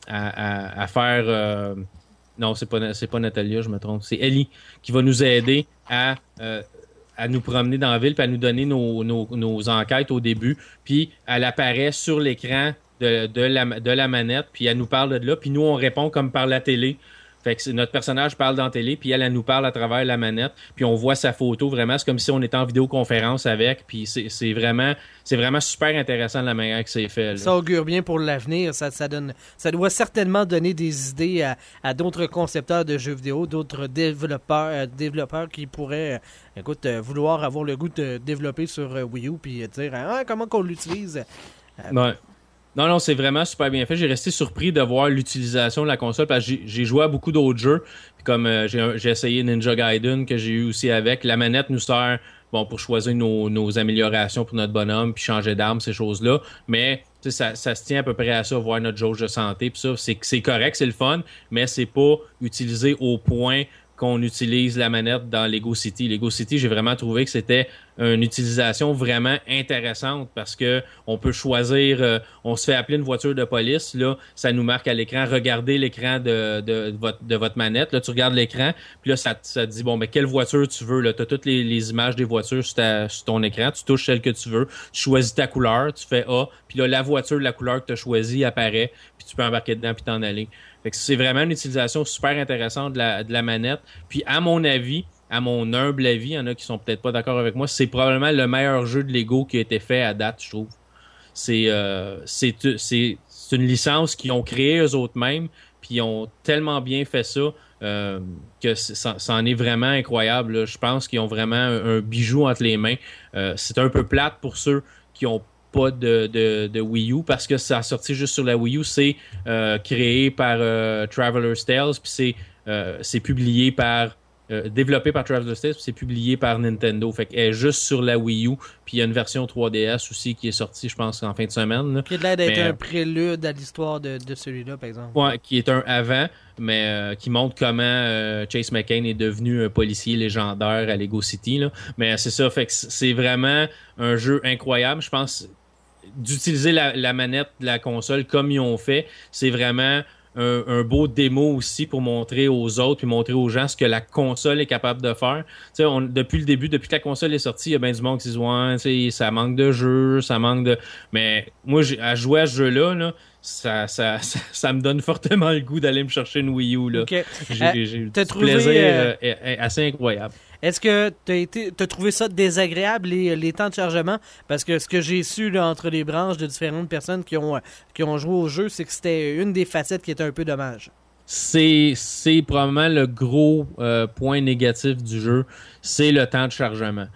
faire... non, c'est pas Natalia, je me trompe. C'est Ellie qui va nous aider à nous promener dans la ville, puis à nous donner nos enquêtes au début. Puis elle apparaît sur l'écran de la manette, puis elle nous parle de là. Puis nous, on répond comme par la télé. Fait que notre personnage parle dans la télé, puis elle nous parle à travers la manette, puis on voit sa photo. Vraiment, c'est comme si on était en vidéoconférence avec, puis c'est vraiment super intéressant la manière que c'est fait, là. Ça augure bien pour l'avenir. Ça doit certainement donner des idées à d'autres concepteurs de jeux vidéo, d'autres développeurs qui pourraient vouloir avoir le goût de développer sur Wii U, puis dire comment qu'on l'utilise. Ouais. Non, c'est vraiment super bien fait. J'ai resté surpris de voir l'utilisation de la console parce que j'ai joué à beaucoup d'autres jeux. Puis comme j'ai essayé Ninja Gaiden que j'ai eu aussi avec, la manette nous sert pour choisir nos améliorations pour notre bonhomme puis changer d'arme, ces choses-là. Mais ça se tient à peu près à ça, voir notre jauge de santé. Puis ça, c'est correct, c'est le fun, mais c'est pas utilisé au point qu'on utilise la manette dans Lego City. Lego City, j'ai vraiment trouvé que c'était une utilisation vraiment intéressante parce que on peut choisir, on se fait appeler une voiture de police, là, ça nous marque à l'écran, regardez l'écran de votre manette, là, tu regardes l'écran, puis là, ça te dit, quelle voiture tu veux, là, t'as toutes les images des voitures sur ton écran, tu touches celle que tu veux, tu choisis ta couleur, tu fais A, puis là, la voiture de la couleur que tu as choisie apparaît, puis tu peux embarquer dedans puis t'en aller. Fait que c'est vraiment une utilisation super intéressante de la manette. Puis à mon avis, à mon humble avis, il y en a qui sont peut-être pas d'accord avec moi, c'est probablement le meilleur jeu de Lego qui a été fait à date, je trouve. C'est une licence qu'ils ont créée eux autres mêmes, puis ils ont tellement bien fait ça que ça en est vraiment incroyable, là. Je pense qu'ils ont vraiment un bijou entre les mains. C'est un peu plate pour ceux qui ont pas de Wii U parce que ça a sorti juste sur la Wii U. C'est créé par Traveler's Tales, puis c'est publié par développé par Traveler's Tales, puis c'est publié par Nintendo. Fait qu'elle est juste sur la Wii U, puis il y a une version 3DS aussi qui est sortie, je pense, en fin de semaine, là. Qui a l'air d'être un prélude à l'histoire de celui-là, par exemple. Ouais, qui est un avant, mais qui montre comment Chase McCain est devenu un policier légendaire à Lego City, là. Mais c'est ça, fait que c'est vraiment un jeu incroyable. Je pense d'utiliser la manette de la console comme ils ont fait, c'est vraiment un beau démo aussi pour montrer aux autres puis montrer aux gens ce que la console est capable de faire. Tu sais, depuis le début, depuis que la console est sortie, il y a bien du monde qui se dit ouais, tu sais, ça manque de jeux, ça manque de. Mais moi, à jouer à ce jeu-là, ça me donne fortement le goût d'aller me chercher une Wii U. Là. Okay. J'ai eu t'as du trouvé, plaisir assez incroyable. Est-ce que t'as trouvé ça désagréable, les temps de chargement? Parce que ce que j'ai su là, entre les branches de différentes personnes qui ont joué au jeu, c'est que c'était une des facettes qui était un peu dommage. C'est probablement le gros point négatif du jeu, c'est le temps de chargement.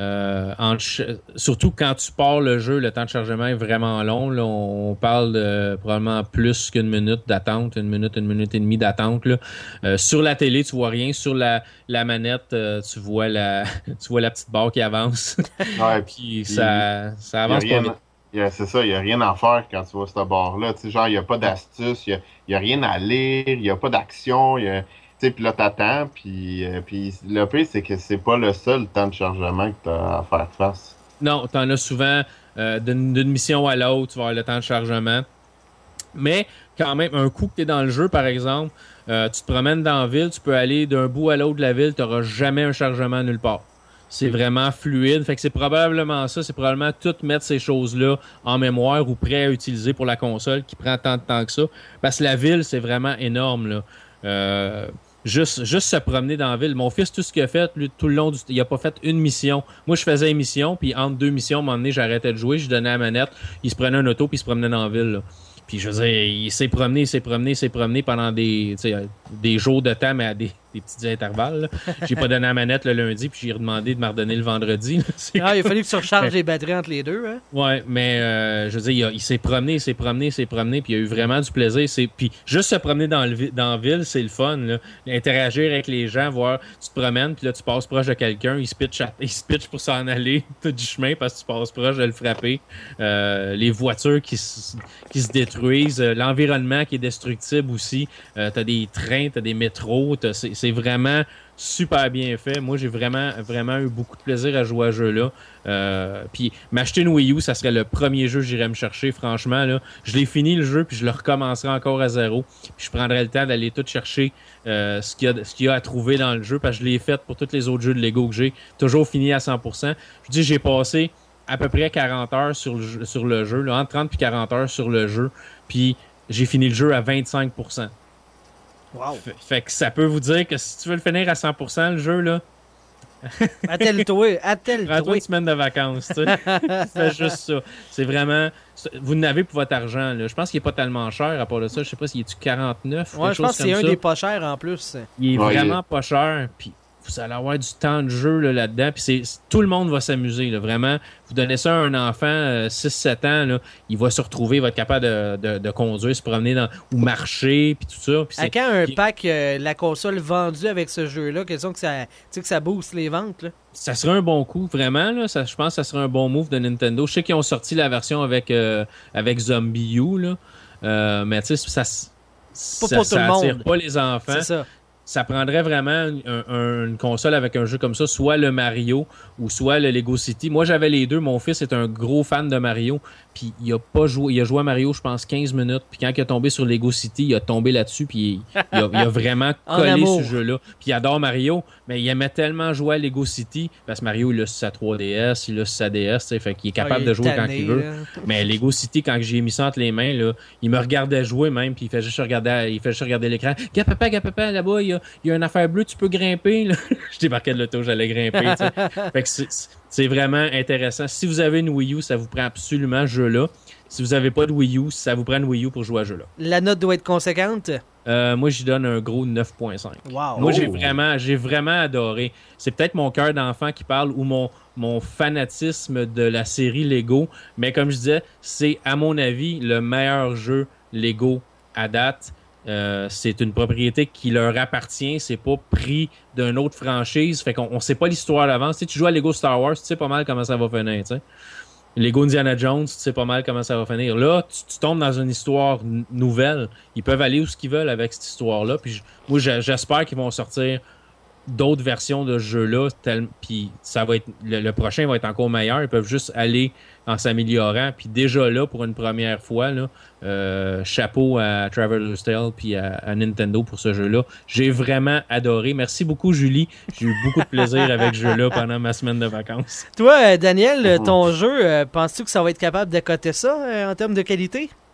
Surtout quand tu pars le jeu, le temps de chargement est vraiment long. Là, on parle de probablement plus qu'une minute d'attente, une minute et demie d'attente. Là. Sur la télé, tu vois rien. Sur la manette, tu vois la petite barre qui avance. Ouais, puis ça avance pas vite. C'est ça, il n'y a rien à faire quand tu vois cette barre-là. Tu sais, genre, il n'y a pas d'astuce, il n'y a rien à lire, il n'y a pas d'action. Tu sais, puis là, t'attends, puis le pire, c'est que c'est pas le seul temps de chargement que t'as à faire face. Non, t'en as souvent d'une mission à l'autre, tu vas avoir le temps de chargement. Mais quand même, un coup que t'es dans le jeu, par exemple, tu te promènes dans la ville, tu peux aller d'un bout à l'autre de la ville, t'auras jamais un chargement nulle part. C'est vraiment fluide. Fait que c'est probablement ça. C'est probablement tout mettre ces choses-là en mémoire ou prêt à utiliser pour la console qui prend tant de temps que ça. Parce que la ville, c'est vraiment énorme, là. Juste se promener dans la ville. Mon fils, tout ce qu'il a fait, lui, tout le long il a pas fait une mission. Moi, je faisais une mission, puis entre deux missions, à un moment donné, j'arrêtais de jouer, je donnais la manette, il se prenait un auto, puis il se promenait dans la ville, là. Puis je veux dire, il s'est promené pendant des jours de temps, mais à des petits intervalles. Là. J'ai pas donné la manette le lundi, puis j'ai redemandé de me redonner le vendredi. Il a fallu que tu recharges les batteries entre les deux. Hein? Ouais, mais je veux dire, il s'est promené, puis il a eu vraiment du plaisir. Puis juste se promener dans la ville, c'est le fun. Là. Interagir avec les gens, voir, tu te promènes, puis là, tu passes proche de quelqu'un, il se pitch pour s'en aller tout du chemin parce que tu passes proche de le frapper. Les voitures qui se détruisent, l'environnement qui est destructible aussi. T'as des trains, t'as des métros, c'est vraiment super bien fait. Moi, j'ai vraiment eu beaucoup de plaisir à jouer à ce jeu-là. Puis m'acheter une Wii U, ça serait le premier jeu que j'irais me chercher, franchement. Là. Je l'ai fini le jeu, puis je le recommencerai encore à zéro. Puis je prendrai le temps d'aller tout chercher ce qu'il y a à trouver dans le jeu, parce que je l'ai fait pour tous les autres jeux de Lego que j'ai. Toujours fini à 100%. Je dis, j'ai passé à peu près 40 heures sur le jeu, là, entre 30 et 40 heures sur le jeu, puis j'ai fini le jeu à 25%. Wow. Fait que ça peut vous dire que si tu veux le finir à 100%, le jeu, là... Attelle-toi. Prends-toi une semaine de vacances, tu sais. Fais juste ça. C'est vraiment... Vous n'avez pour votre argent, là. Je pense qu'il n'est pas tellement cher, à part de ça. Je sais pas s'il est-tu 49 ou ouais, quelque je pense chose que c'est comme un ça. des pas chers en plus. Il est vraiment pas cher, puis vous allez avoir du temps de jeu là-dedans, puis tout le monde va s'amuser, là, vraiment. Vous donnez ça à un enfant 6-7 ans, là, il va se retrouver, il va être capable de conduire, se promener ou marcher, puis tout ça. Puis à quand un pack, la console vendue avec ce jeu-là, question que ça booste les ventes, là? Ça serait un bon coup, vraiment, là. Je pense que ça serait un bon move de Nintendo. Je sais qu'ils ont sorti la version avec Zombie U, là. Mais tu sais, ça attire pas les enfants. C'est ça. Ça prendrait vraiment une console avec un jeu comme ça, soit le Mario ou soit le Lego City. Moi, j'avais les deux. Mon fils est un gros fan de Mario, puis il a joué à Mario, je pense, 15 minutes. Puis quand il est tombé sur Lego City, il a tombé là-dessus, puis il a vraiment collé ce jeu-là. Puis il adore Mario, mais il aimait tellement jouer à Lego City, parce que Mario, il a sur sa 3DS, il a sur sa DS, fait qu'il est capable de jouer quand il veut. Là. Mais Lego City, quand j'ai mis ça entre les mains, là, il me regardait jouer même, puis il fait juste regarder l'écran. Gars papa, là-bas, il y a une affaire bleue, tu peux grimper. Là. Je débarquais de l'auto, j'allais grimper. Fait que c'est vraiment intéressant. Si vous avez une Wii U, ça vous prend absolument ce jeu-là. Si vous n'avez pas de Wii U, ça vous prend une Wii U pour jouer à ce jeu-là. La note doit être conséquente? Moi, j'y donne un gros 9.5. Wow. Moi, j'ai vraiment adoré. C'est peut-être mon cœur d'enfant qui parle ou mon fanatisme de la série Lego. Mais comme je disais, c'est, à mon avis, le meilleur jeu Lego à date. C'est une propriété qui leur appartient, c'est pas pris d'une autre franchise, fait qu'on sait pas l'histoire d'avance. Tu joues à Lego Star Wars, tu sais pas mal comment ça va finir, tu sais. Lego Indiana Jones, tu sais pas mal comment ça va finir. Là, tu tombes dans une histoire nouvelle. Ils peuvent aller où ce qu'ils veulent avec cette histoire-là. Puis moi, j'espère qu'ils vont sortir d'autres versions de ce jeu-là, puis ça va être le prochain va être encore meilleur. Ils peuvent juste aller en s'améliorant. Puis déjà là, pour une première fois, là, chapeau à Traveler's Tales puis à Nintendo pour ce jeu-là. J'ai vraiment adoré. Merci beaucoup, Julie. J'ai eu beaucoup de plaisir avec ce jeu-là pendant ma semaine de vacances. Toi, Daniel, ton jeu, penses-tu que ça va être capable d'accoter ça en termes de qualité?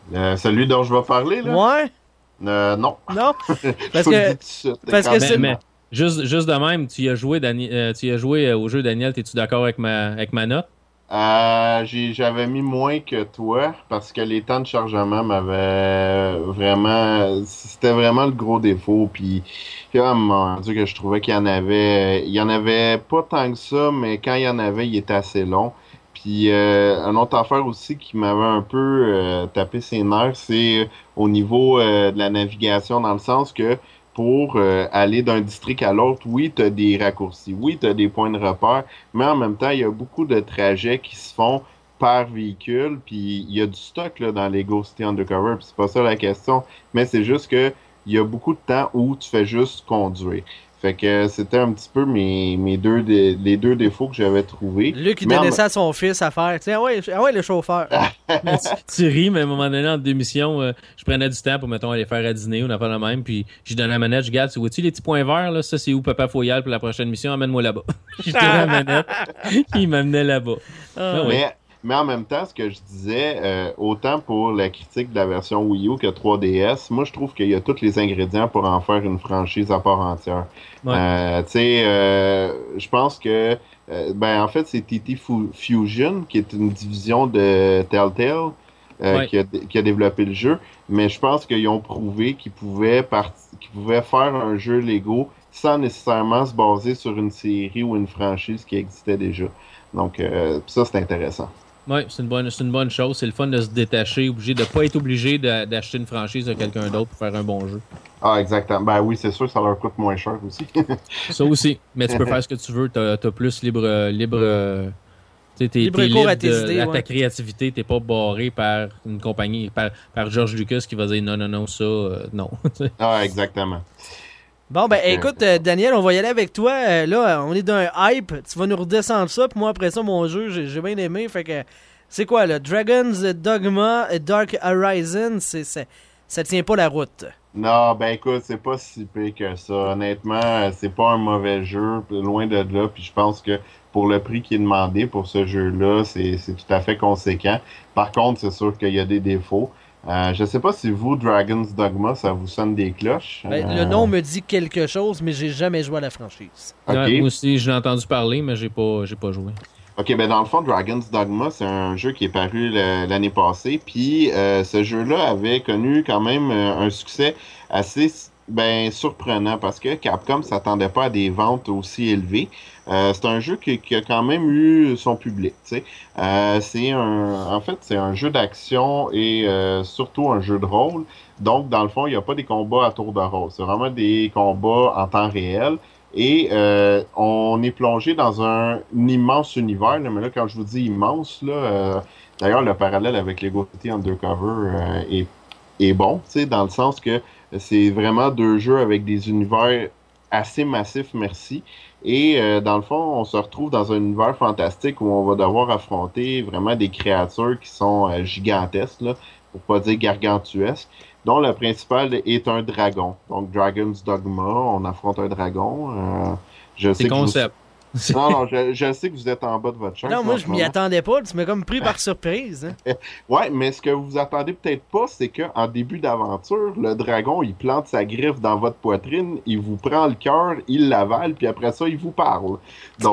Celui dont je vais parler, là? Ouais? Non. Non? Parce Je vous le que, dis tout de suite. parce que c'est... Mais juste de même, tu y as joué au jeu, Daniel, t'es-tu d'accord avec ma note? J'avais mis moins que toi parce que les temps de chargement m'avaient vraiment... C'était vraiment le gros défaut. Puis, oh mon Dieu, que je trouvais qu'il y en avait... Il y en avait pas tant que ça, mais quand il y en avait, il était assez long. Puis, une autre affaire aussi qui m'avait un peu tapé ses nerfs, c'est au niveau de la navigation, dans le sens que pour aller d'un district à l'autre, oui, tu as des raccourcis, oui, tu as des points de repère, mais en même temps, il y a beaucoup de trajets qui se font par véhicule, puis il y a du stock là, dans les Ghost City Undercover, puis c'est pas ça la question, mais c'est juste que il y a beaucoup de temps où tu fais juste conduire. Fait que c'était un petit peu les deux défauts que j'avais trouvés. Luc, il donnait ça à son fils à faire. Tu sais, ah ouais, le chauffeur. Tu ris, mais à un moment donné, entre deux missions, je prenais du temps pour, mettons, aller faire à dîner ou n'importe la même, puis je donnais la manette, je regarde, tu vois-tu les petits points verts, là? Ça, c'est où Papa Foyal pour la prochaine mission? Emmène-moi là-bas. Je donnais la manette, il m'amenait là-bas. Ah, oui. Mais en même temps, ce que je disais, autant pour la critique de la version Wii U que 3DS, moi, je trouve qu'il y a tous les ingrédients pour en faire une franchise à part entière. Ouais. Tu sais, je pense que, en fait, c'est TT Fusion, qui est une division de Telltale, qui a développé le jeu, mais je pense qu'ils ont prouvé qu'ils pouvaient faire un jeu Lego sans nécessairement se baser sur une série ou une franchise qui existait déjà. Donc, ça, c'est intéressant. Oui, c'est une bonne chose. C'est le fun de se détacher, de ne pas être obligé d'acheter une franchise de quelqu'un d'autre pour faire un bon jeu. Ah, exactement. Ben oui, c'est sûr, ça leur coûte moins cher aussi. Ça aussi. Mais tu peux faire ce que tu veux. T'as plus libre cours à tes idées, à ta créativité. T'es pas barré par une compagnie, par George Lucas qui va dire non, ça, non. Ah, exactement. Bon, ben écoute, Daniel, on va y aller avec toi. Là, on est dans un hype. Tu vas nous redescendre ça. Puis moi, après ça, mon jeu, j'ai bien aimé. Fait que, c'est quoi, là? Dragon's Dogma et Dark Horizon, ça tient pas la route. Non, ben écoute, c'est pas si pire que ça. Honnêtement, c'est pas un mauvais jeu, loin de là. Puis je pense que pour le prix qui est demandé pour ce jeu-là, c'est tout à fait conséquent. Par contre, c'est sûr qu'il y a des défauts. Je sais pas si vous, Dragon's Dogma, ça vous sonne des cloches. Le nom me dit quelque chose, mais j'ai jamais joué à la franchise. Okay. Ouais, moi aussi, j'en ai entendu parler, mais j'ai pas joué. Ok, ben dans le fond, Dragon's Dogma, c'est un jeu qui est paru l'année passée, puis ce jeu-là avait connu quand même un succès assez surprenant parce que Capcom s'attendait pas à des ventes aussi élevées. C'est un jeu qui a quand même eu son public, tu sais. C'est un jeu d'action et surtout un jeu de rôle. Donc, dans le fond, il n'y a pas des combats à tour de rôle. C'est vraiment des combats en temps réel. Et on est plongé dans un immense univers. Là, mais là, quand je vous dis immense, là, d'ailleurs, le parallèle avec Lego City Undercover est bon, tu sais, dans le sens que c'est vraiment deux jeux avec des univers assez massifs, merci. Et dans le fond, on se retrouve dans un univers fantastique où on va devoir affronter vraiment des créatures qui sont gigantesques, là, pour pas dire gargantuesques, dont le principal est un dragon. Donc, Dragon's Dogma, on affronte un dragon. C'est concept. Non, je sais que vous êtes en bas de votre chaise. Non, moi, je m'y attendais pas. Tu m'as comme pris par surprise. Hein? Ouais, mais ce que vous attendez peut-être pas, c'est qu'en début d'aventure, le dragon, il plante sa griffe dans votre poitrine, il vous prend le cœur, il l'avale, puis après ça, il vous parle. Donc,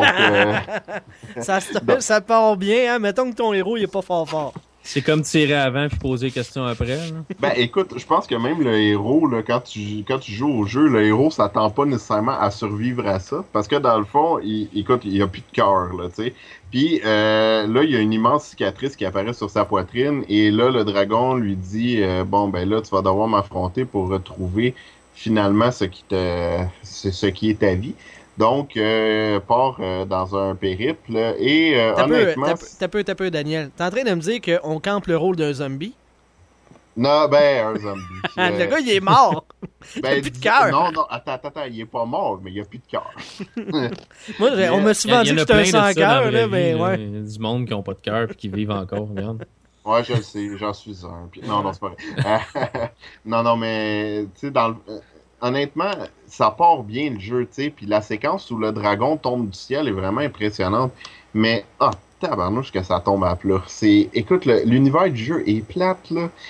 ça part bien, hein? Mettons que ton héros, il est pas fort. C'est comme tirer avant puis poser des questions après. Là. Ben écoute, je pense que même le héros, là, quand tu joues au jeu, le héros s'attend pas nécessairement à survivre à ça. Parce que dans le fond, il y a plus de cœur, là, tu sais. Puis là, il y a une immense cicatrice qui apparaît sur sa poitrine. Et là, le dragon lui dit bon ben là, tu vas devoir m'affronter pour retrouver finalement ce qui est ta vie. Donc, part dans un périple et honnêtement... T'as peu, Daniel. T'es en train de me dire qu'on campe le rôle d'un zombie? Non, ben, un zombie. Le gars, il est mort! Il a plus de cœur! Non, attends, il est pas mort, mais il a plus de cœur. Moi, on m'a souvent dit que j'étais un sans-cœur, là, mais ouais. Il y a du monde qui ont pas de cœur et qui vivent encore, regarde. Ouais, je le sais, j'en suis un. Puis... Non, c'est pas vrai. Non, mais, tu sais, honnêtement, ça part bien le jeu, tu sais, puis la séquence où le dragon tombe du ciel est vraiment impressionnante, mais tabarnouche que ça tombe à plat. Écoute, l'univers du jeu est plate, là.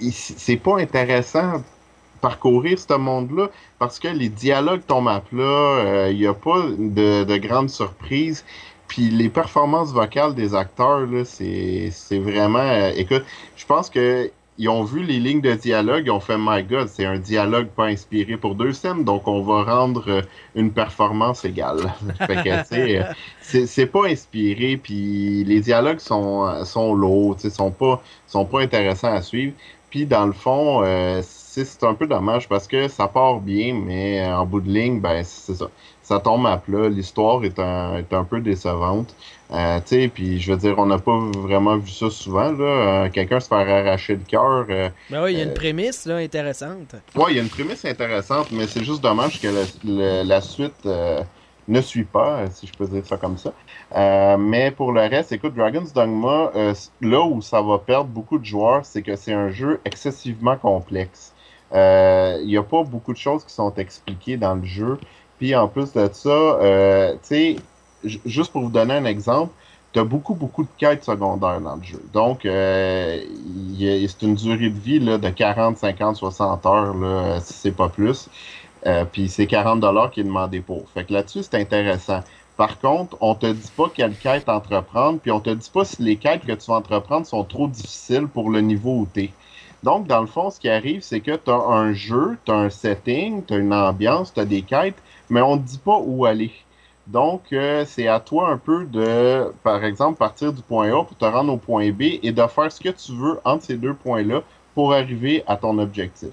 c'est pas intéressant parcourir ce monde-là parce que les dialogues tombent à plat, il n'y a pas de grandes surprises. Puis les performances vocales des acteurs, là, c'est vraiment... écoute, je pense que ils ont vu les lignes de dialogue, ils ont fait « My God, c'est un dialogue pas inspiré pour 2 scènes, donc on va rendre une performance égale. » Fait que, tu sais, c'est pas inspiré, puis les dialogues sont lourds, tu sais, sont pas intéressants à suivre. Puis dans le fond, c'est un peu dommage parce que ça part bien, mais en bout de ligne, ben c'est ça. Ça tombe à plat. L'histoire est un peu décevante. Tu sais, puis je veux dire, on n'a pas vraiment vu ça souvent, là. Quelqu'un se faire arracher le cœur. Ben oui, il y a une prémisse là, intéressante. Oui, il y a une prémisse intéressante, mais c'est juste dommage que la suite ne suit pas, si je peux dire ça comme ça. Mais pour le reste, écoute, Dragon's Dogma, là où ça va perdre beaucoup de joueurs, c'est que c'est un jeu excessivement complexe. Il n'y a pas beaucoup de choses qui sont expliquées dans le jeu. Puis en plus de ça, tu sais, juste pour vous donner un exemple, tu as beaucoup de quêtes secondaires dans le jeu. Donc, c'est une durée de vie là, de 40, 50, 60 heures, là, si c'est pas plus. Puis c'est 40$ qui est demandé pour. Fait que là-dessus, c'est intéressant. Par contre, on te dit pas quelle quête entreprendre, puis on te dit pas si les quêtes que tu vas entreprendre sont trop difficiles pour le niveau où t'es. Donc, dans le fond, ce qui arrive, c'est que tu as un jeu, tu as un setting, tu as une ambiance, tu as des quêtes, mais on ne te dit pas où aller. Donc, c'est à toi un peu de, par exemple, partir du point A pour te rendre au point B et de faire ce que tu veux entre ces 2 points-là pour arriver à ton objectif.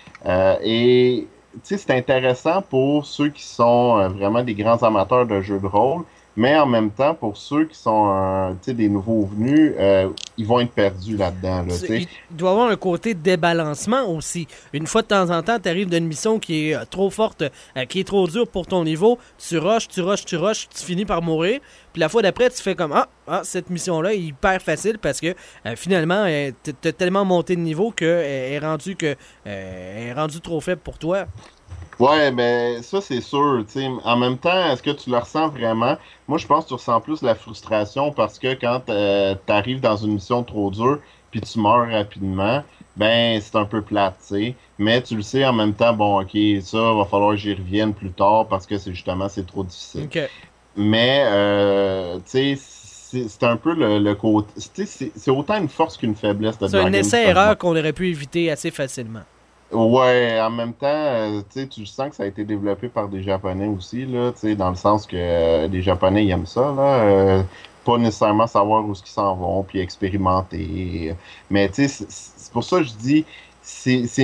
Et, tu sais, c'est intéressant pour ceux qui sont vraiment des grands amateurs de jeux de rôle, mais en même temps, pour ceux qui sont des nouveaux venus, ils vont être perdus là-dedans. Là, il doit y avoir un côté débalancement aussi. Une fois de temps en temps, tu arrives d'une mission qui est trop forte, qui est trop dure pour ton niveau, tu rushes, tu finis par mourir. Puis la fois d'après, tu fais comme cette mission-là est hyper facile parce que finalement, t'as tellement monté de niveau qu'elle est rendue trop faible pour toi. Ouais, mais ça, c'est sûr. T'sais. En même temps, est-ce que tu le ressens vraiment? Moi, je pense que tu ressens plus la frustration parce que quand t'arrives dans une mission trop dure puis tu meurs rapidement, ben, c'est un peu plate, tu sais. Mais tu le sais en même temps, bon, OK, ça, va falloir que j'y revienne plus tard parce que c'est trop difficile. Okay. Mais, tu sais, c'est un peu le côté... C'est autant une force qu'une faiblesse de Dragon's Dogma. C'est un essai-erreur qu'on aurait pu éviter assez facilement. Ouais, en même temps, tu sens que ça a été développé par des Japonais aussi, là, dans le sens que les Japonais ils aiment ça, là, pas nécessairement savoir où ils s'en vont, puis expérimenter. Mais tu sais, c'est pour ça que je dis, c'est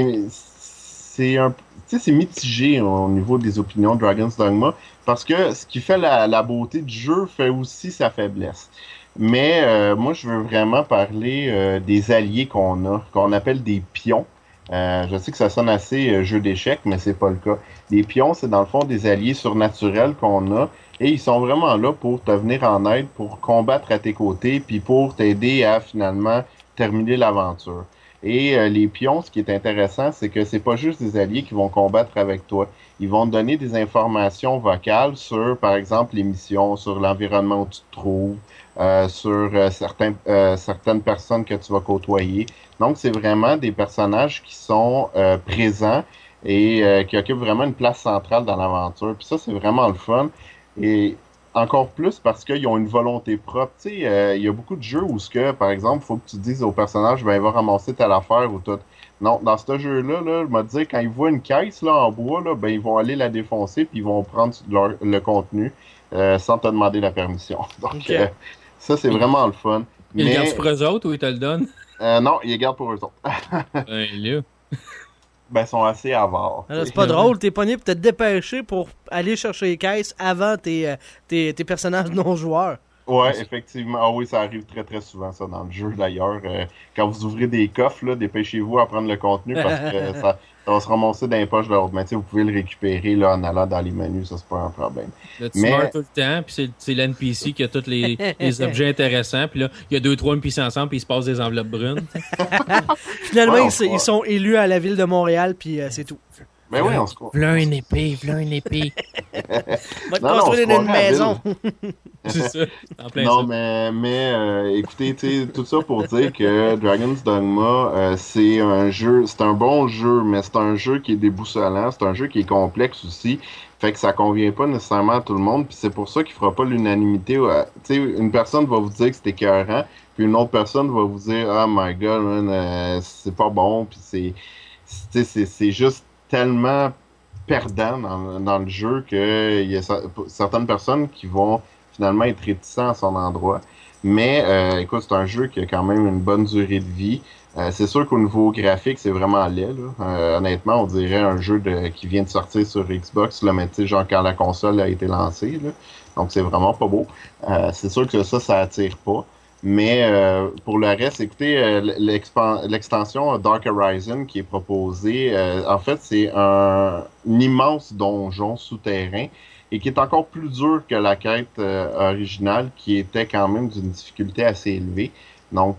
mitigé au niveau des opinions de Dragon's Dogma, parce que ce qui fait la beauté du jeu fait aussi sa faiblesse. Mais moi, je veux vraiment parler des alliés qu'on appelle des pions. Je sais que ça sonne assez jeu d'échecs, mais c'est pas le cas. Les pions, c'est dans le fond des alliés surnaturels qu'on a, et ils sont vraiment là pour te venir en aide, pour combattre à tes côtés, puis pour t'aider à finalement terminer l'aventure. Et les pions, ce qui est intéressant, c'est que c'est pas juste des alliés qui vont combattre avec toi. Ils vont te donner des informations vocales sur, par exemple, les missions, sur l'environnement où tu te trouves, sur certaines personnes que tu vas côtoyer. Donc, c'est vraiment des personnages qui sont présents et qui occupent vraiment une place centrale dans l'aventure. Puis ça, c'est vraiment le fun. Et encore plus parce qu'ils ont une volonté propre. Tu sais, il y a beaucoup de jeux où, par exemple, il faut que tu dises au personnage, ben, il va ramasser telle affaire ou tout. Non, dans ce jeu-là, je me dis, quand ils voient une caisse là, en bois, là, ben, ils vont aller la défoncer puis ils vont prendre le contenu sans te demander la permission. Donc, okay. Ça, c'est vraiment le fun. Ils le gardent pour eux autres ou ils te le donnent? Non, ils les gardent pour eux autres. Là. Ben, ils sont assez avares. Alors, c'est pas drôle, t'es pogné pour te dépêcher pour aller chercher les caisses avant tes personnages non-joueurs. Ouais, effectivement. Ah oui, ça arrive très très souvent ça dans le jeu d'ailleurs. Quand vous ouvrez des coffres, là, dépêchez-vous à prendre le contenu parce que ça va se ramasser dans les poches de l'autre. Mais vous pouvez le récupérer là, en allant dans les menus, ça c'est pas un problème. Là, tu meurs tout le temps, puis c'est l'NPC qui a tous les objets intéressants, puis là, il y a 2-3 NPC ensemble, puis ils se passent des enveloppes brunes. Finalement, ils sont élus à la ville de Montréal, puis c'est tout. Mais oui, on se croit. V'là une épée. Va te construire une maison. C'est ça, en plein Non, ça. mais écoutez, tu sais, tout ça pour dire que Dragon's Dogma, c'est un bon jeu, mais c'est un jeu qui est déboussolant, c'est un jeu qui est complexe aussi, fait que ça convient pas nécessairement à tout le monde, puis c'est pour ça qu'il fera pas l'unanimité. Tu sais, une personne va vous dire que c'est écœurant, puis une autre personne va vous dire, oh my god, man, c'est pas bon, puis c'est juste tellement perdant dans le jeu que il y a certaines personnes qui vont finalement être réticents à son endroit. Mais écoute, c'est un jeu qui a quand même une bonne durée de vie. C'est sûr qu'au niveau graphique, c'est vraiment laid, là. Honnêtement, on dirait un jeu qui vient de sortir sur Xbox, là, mais tu sais, genre quand la console a été lancée, là. Donc c'est vraiment pas beau. C'est sûr que ça attire pas. Mais pour le reste, écoutez, l'extension Dark Horizon qui est proposée, en fait, c'est un immense donjon souterrain et qui est encore plus dur que la quête originale, qui était quand même d'une difficulté assez élevée. Donc,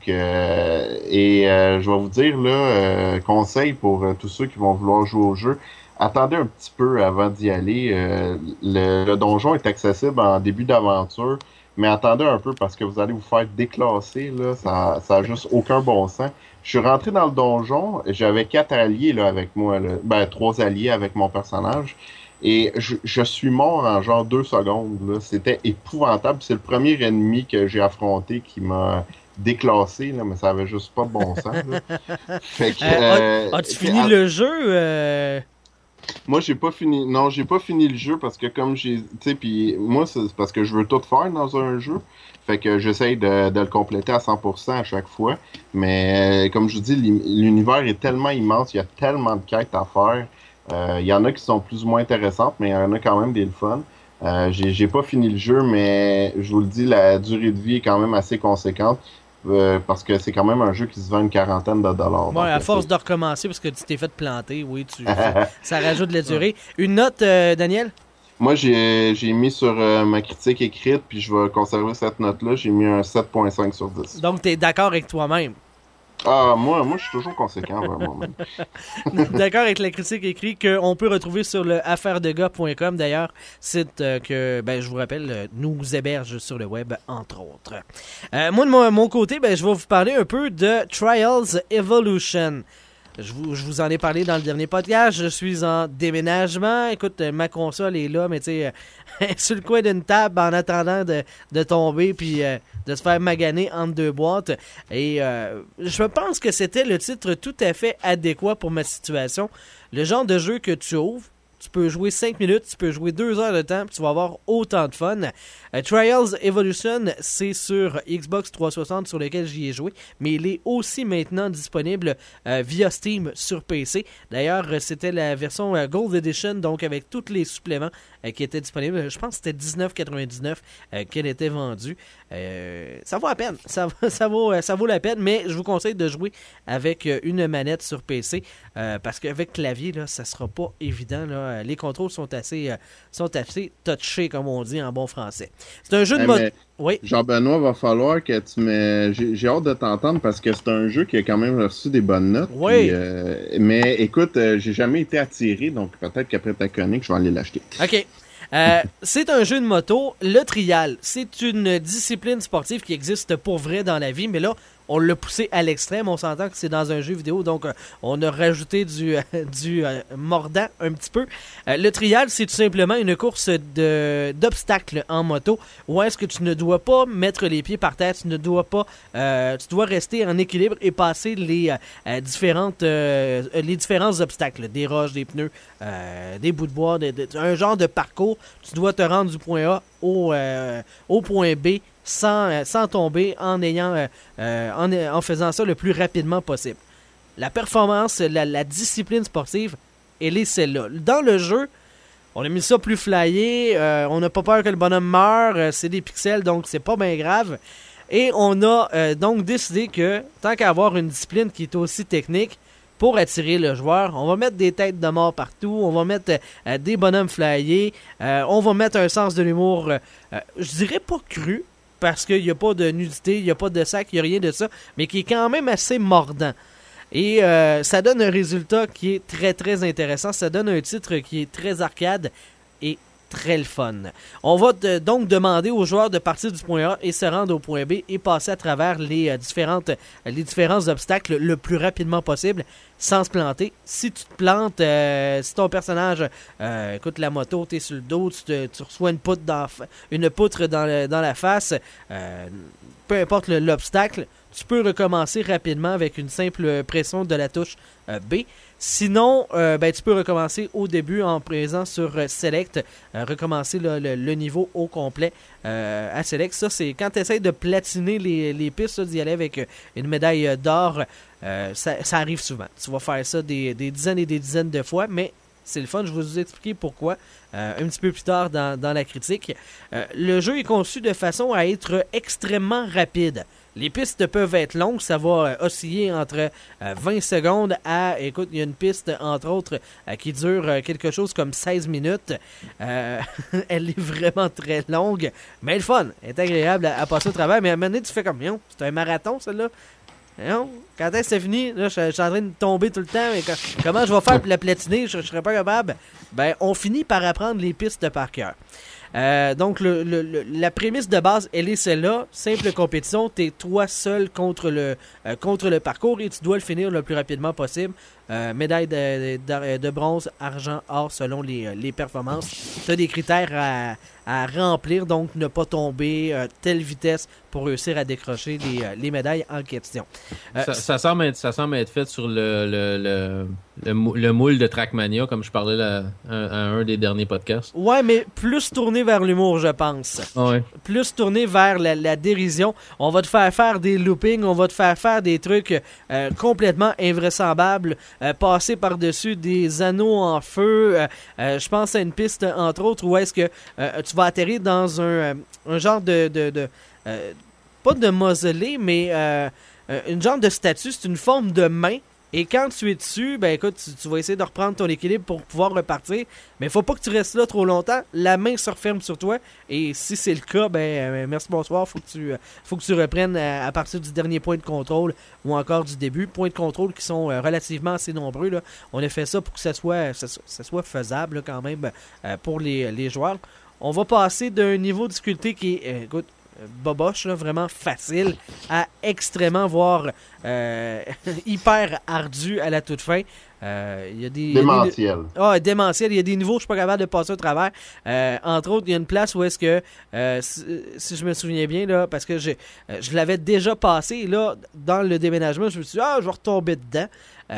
je vais vous dire, là, conseil pour tous ceux qui vont vouloir jouer au jeu, attendez un petit peu avant d'y aller. Le donjon est accessible en début d'aventure, mais attendez un peu parce que vous allez vous faire déclasser, là, ça a juste aucun bon sens. Je suis rentré dans le donjon, j'avais 4 alliés là, avec moi, là. 3 alliés avec mon personnage, et je suis mort en genre 2 secondes, là. C'était épouvantable. C'est le premier ennemi que j'ai affronté qui m'a déclassé, là, mais ça avait juste pas de bon sens. Là. Fait que, as-tu fini le jeu? Moi, j'ai pas fini. Non, j'ai pas fini le jeu parce que comme j'ai. Tu sais, puis moi, c'est parce que je veux tout faire dans un jeu. Fait que j'essaye de le compléter à 100% à chaque fois. Mais comme je vous dis, l'univers est tellement immense, il y a tellement de quêtes à faire. Il y en a qui sont plus ou moins intéressantes, mais il y en a quand même des fun. J'ai pas fini le jeu, mais je vous le dis, la durée de vie est quand même assez conséquente. Parce que c'est quand même un jeu qui se vend une quarantaine de dollars. Ouais, à force de recommencer parce que tu t'es fait planter, oui, ça rajoute de la durée. Une note, Daniel? Moi, j'ai mis sur ma critique écrite, puis je vais conserver cette note-là. J'ai mis un 7.5 sur 10. Donc, tu es d'accord avec toi-même? Ah, moi, je suis toujours conséquent vers moi-même. D'accord avec la critique écrite qu'on peut retrouver sur le affairedegars.com, d'ailleurs, site que, je vous rappelle, nous héberge sur le web, entre autres. Moi, de mon côté, je vais vous parler un peu de Trials Evolution. Je vous en ai parlé dans le dernier podcast. Je suis en déménagement. Écoute, ma console est là, mais tu sais, sur le coin d'une table en attendant de tomber puis de se faire maganer entre 2 boîtes. Et je pense que c'était le titre tout à fait adéquat pour ma situation. Le genre de jeu que tu ouvres, tu peux jouer 5 minutes, tu peux jouer 2 heures de temps, puis tu vas avoir autant de fun. Trials Evolution, c'est sur Xbox 360 sur lequel j'y ai joué, mais il est aussi maintenant disponible via Steam sur PC. D'ailleurs, c'était la version Gold Edition, donc avec tous les suppléments qui étaient disponibles. Je pense que c'était $19,99 qu'elle était vendue. Ça vaut la peine, ça vaut la peine, mais je vous conseille de jouer avec une manette sur PC, parce qu'avec clavier, là, ça sera pas évident, là. Les contrôles sont assez touchés, comme on dit en bon français. C'est un jeu de mode. Oui. Jean-Benoît, va falloir que tu me. J'ai hâte de t'entendre parce que c'est un jeu qui a quand même reçu des bonnes notes. Oui. Puis, mais écoute, j'ai jamais été attiré, donc peut-être qu'après ta chronique, je vais aller l'acheter. OK. C'est un jeu de moto. Le trial, c'est une discipline sportive qui existe pour vrai dans la vie, mais là, on l'a poussé à l'extrême. On s'entend que c'est dans un jeu vidéo, donc on a rajouté du mordant un petit peu. Le trial, c'est tout simplement une course d'obstacles en moto, où est-ce que tu ne dois pas mettre les pieds par terre, tu dois rester en équilibre et passer les différents obstacles, des roches, des pneus, des bouts de bois, un genre de parcours. Tu dois te rendre du point A au point B sans tomber, en faisant ça le plus rapidement possible. La performance, la discipline sportive, elle est celle-là. Dans le jeu, on a mis ça plus flyé, on n'a pas peur que le bonhomme meure, c'est des pixels, donc c'est pas bien grave. Et on a donc décidé que, tant qu'à avoir une discipline qui est aussi technique, pour attirer le joueur, on va mettre des têtes de mort partout, on va mettre des bonhommes flyés, on va mettre un sens de l'humour, je dirais pas cru, parce qu'il n'y a pas de nudité, il n'y a pas de sac, il n'y a rien de ça, mais qui est quand même assez mordant. Et ça donne un résultat qui est très très intéressant, ça donne un titre qui est très arcade et très le fun. On va donc demander aux joueurs de partir du point A et se rendre au point B et passer à travers les différents obstacles le plus rapidement possible sans se planter. Si tu te plantes, si ton personnage écoute la moto, tu es sur le dos, tu reçois une poutre dans la face, peu importe l'obstacle, tu peux recommencer rapidement avec une simple pression de la touche B. Sinon, tu peux recommencer au début en présent sur Select, recommencer le niveau au complet à Select. Ça, c'est quand tu essaies de platiner les pistes, d'y aller avec une médaille d'or, ça arrive souvent. Tu vas faire ça des dizaines et des dizaines de fois, mais c'est le fun. Je vais vous expliquer pourquoi un petit peu plus tard dans la critique. Le jeu est conçu de façon à être extrêmement rapide. Les pistes peuvent être longues, ça va osciller entre 20 secondes à... Écoute, il y a une piste, entre autres, qui dure quelque chose comme 16 minutes. Elle est vraiment très longue, mais le fun. Elle est agréable à passer au travers. Mais à un moment donné, tu fais comme, c'est un marathon, celle-là. Non? Quand est-ce que c'est fini? Là, je suis en train de tomber tout le temps. Mais comment je vais faire pour la platiner? Je serais pas capable. On finit par apprendre les pistes par cœur. Donc, la prémisse de base, elle est celle-là. Simple compétition, t'es toi seul contre le parcours et tu dois le finir le plus rapidement possible. Médaille de bronze, argent, or selon les performances. T'as des critères à remplir, donc ne pas tomber, telle vitesse pour réussir à décrocher les médailles en question. Ça semble être fait sur le moule de Trackmania, comme je parlais à un des derniers podcasts. Ouais, mais plus tourné vers l'humour, je pense. Ouais. Plus tourné vers la dérision. On va te faire des loopings, on va te faire des trucs complètement invraisemblables, passer par-dessus des anneaux en feu. Je pense à une piste, entre autres, où est-ce que tu vas atterrir dans un genre de pas de mausolée, mais une genre de statue. C'est une forme de main. Et quand tu es dessus, écoute, tu vas essayer de reprendre ton équilibre pour pouvoir repartir. Mais il faut pas que tu restes là trop longtemps. La main se referme sur toi. Et si c'est le cas, merci, bonsoir. Faut que tu reprennes à partir du dernier point de contrôle ou encore du début. Points de contrôle qui sont relativement assez nombreux, là. On a fait ça pour que ça soit faisable là, quand même pour les joueurs. On va passer d'un niveau de difficulté qui est, écoute, boboche, là, vraiment facile, à extrêmement, voire hyper ardu à la toute fin. Il y a des démentiel. Démentiel. Il y a des niveaux que je suis pas capable de passer au travers. Entre autres, il y a une place où est-ce que, si je me souviens bien, là, parce que je l'avais déjà passé, et là, dans le déménagement, je me suis dit, je vais retomber dedans.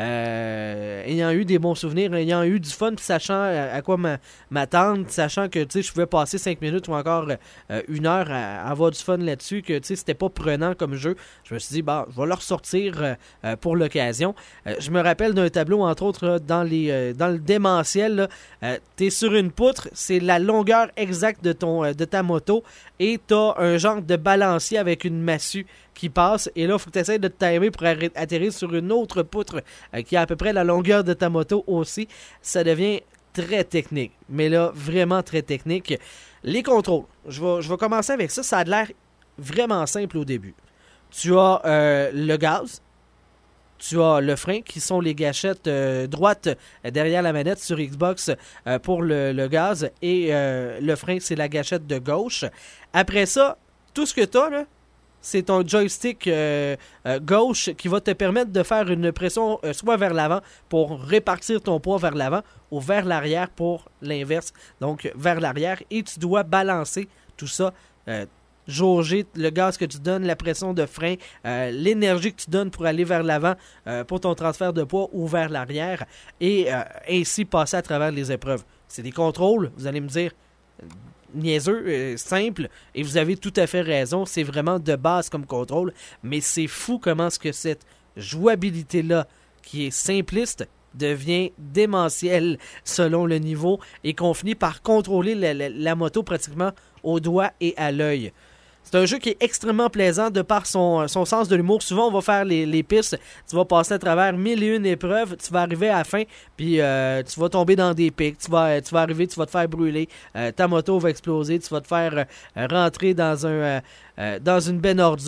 Ayant eu des bons souvenirs, ayant eu du fun, sachant à quoi m'attendre, sachant que je pouvais passer 5 minutes ou encore 1 heure à avoir du fun là-dessus, que c'était pas prenant comme jeu, je me suis dit, je vais le ressortir pour l'occasion. Je me rappelle d'un tableau, entre autres, là, dans le démentiel, t'es sur une poutre, c'est la longueur exacte de ta moto, et t'as un genre de balancier avec une massue qui passe, et là, il faut que tu essaies de te timer pour atterrir sur une autre poutre qui a à peu près la longueur de ta moto aussi. Ça devient très technique, mais là, vraiment très technique. Les contrôles, je vais commencer avec ça. Ça a l'air vraiment simple au début. Tu as le gaz, tu as le frein, qui sont les gâchettes droites derrière la manette sur Xbox pour le gaz, et le frein, c'est la gâchette de gauche. Après ça, tout ce que tu as, là, c'est ton joystick gauche qui va te permettre de faire une pression soit vers l'avant pour répartir ton poids vers l'avant ou vers l'arrière pour l'inverse, donc vers l'arrière, et tu dois balancer tout ça, jauger le gaz que tu donnes, la pression de frein, l'énergie que tu donnes pour aller vers l'avant pour ton transfert de poids ou vers l'arrière, et ainsi passer à travers les épreuves. C'est des contrôles, vous allez me dire, niaiseux, simple, et vous avez tout à fait raison, c'est vraiment de base comme contrôle, mais c'est fou comment est-ce que cette jouabilité-là, qui est simpliste, devient démentielle selon le niveau, et qu'on finit par contrôler la moto pratiquement au doigt et à l'œil. C'est un jeu qui est extrêmement plaisant de par son sens de l'humour. Souvent, on va faire les pistes, tu vas passer à travers 1001 épreuves, tu vas arriver à la fin, puis tu vas tomber dans des pics, tu vas arriver, tu vas te faire brûler, ta moto va exploser, tu vas te faire rentrer dans une benne ordure.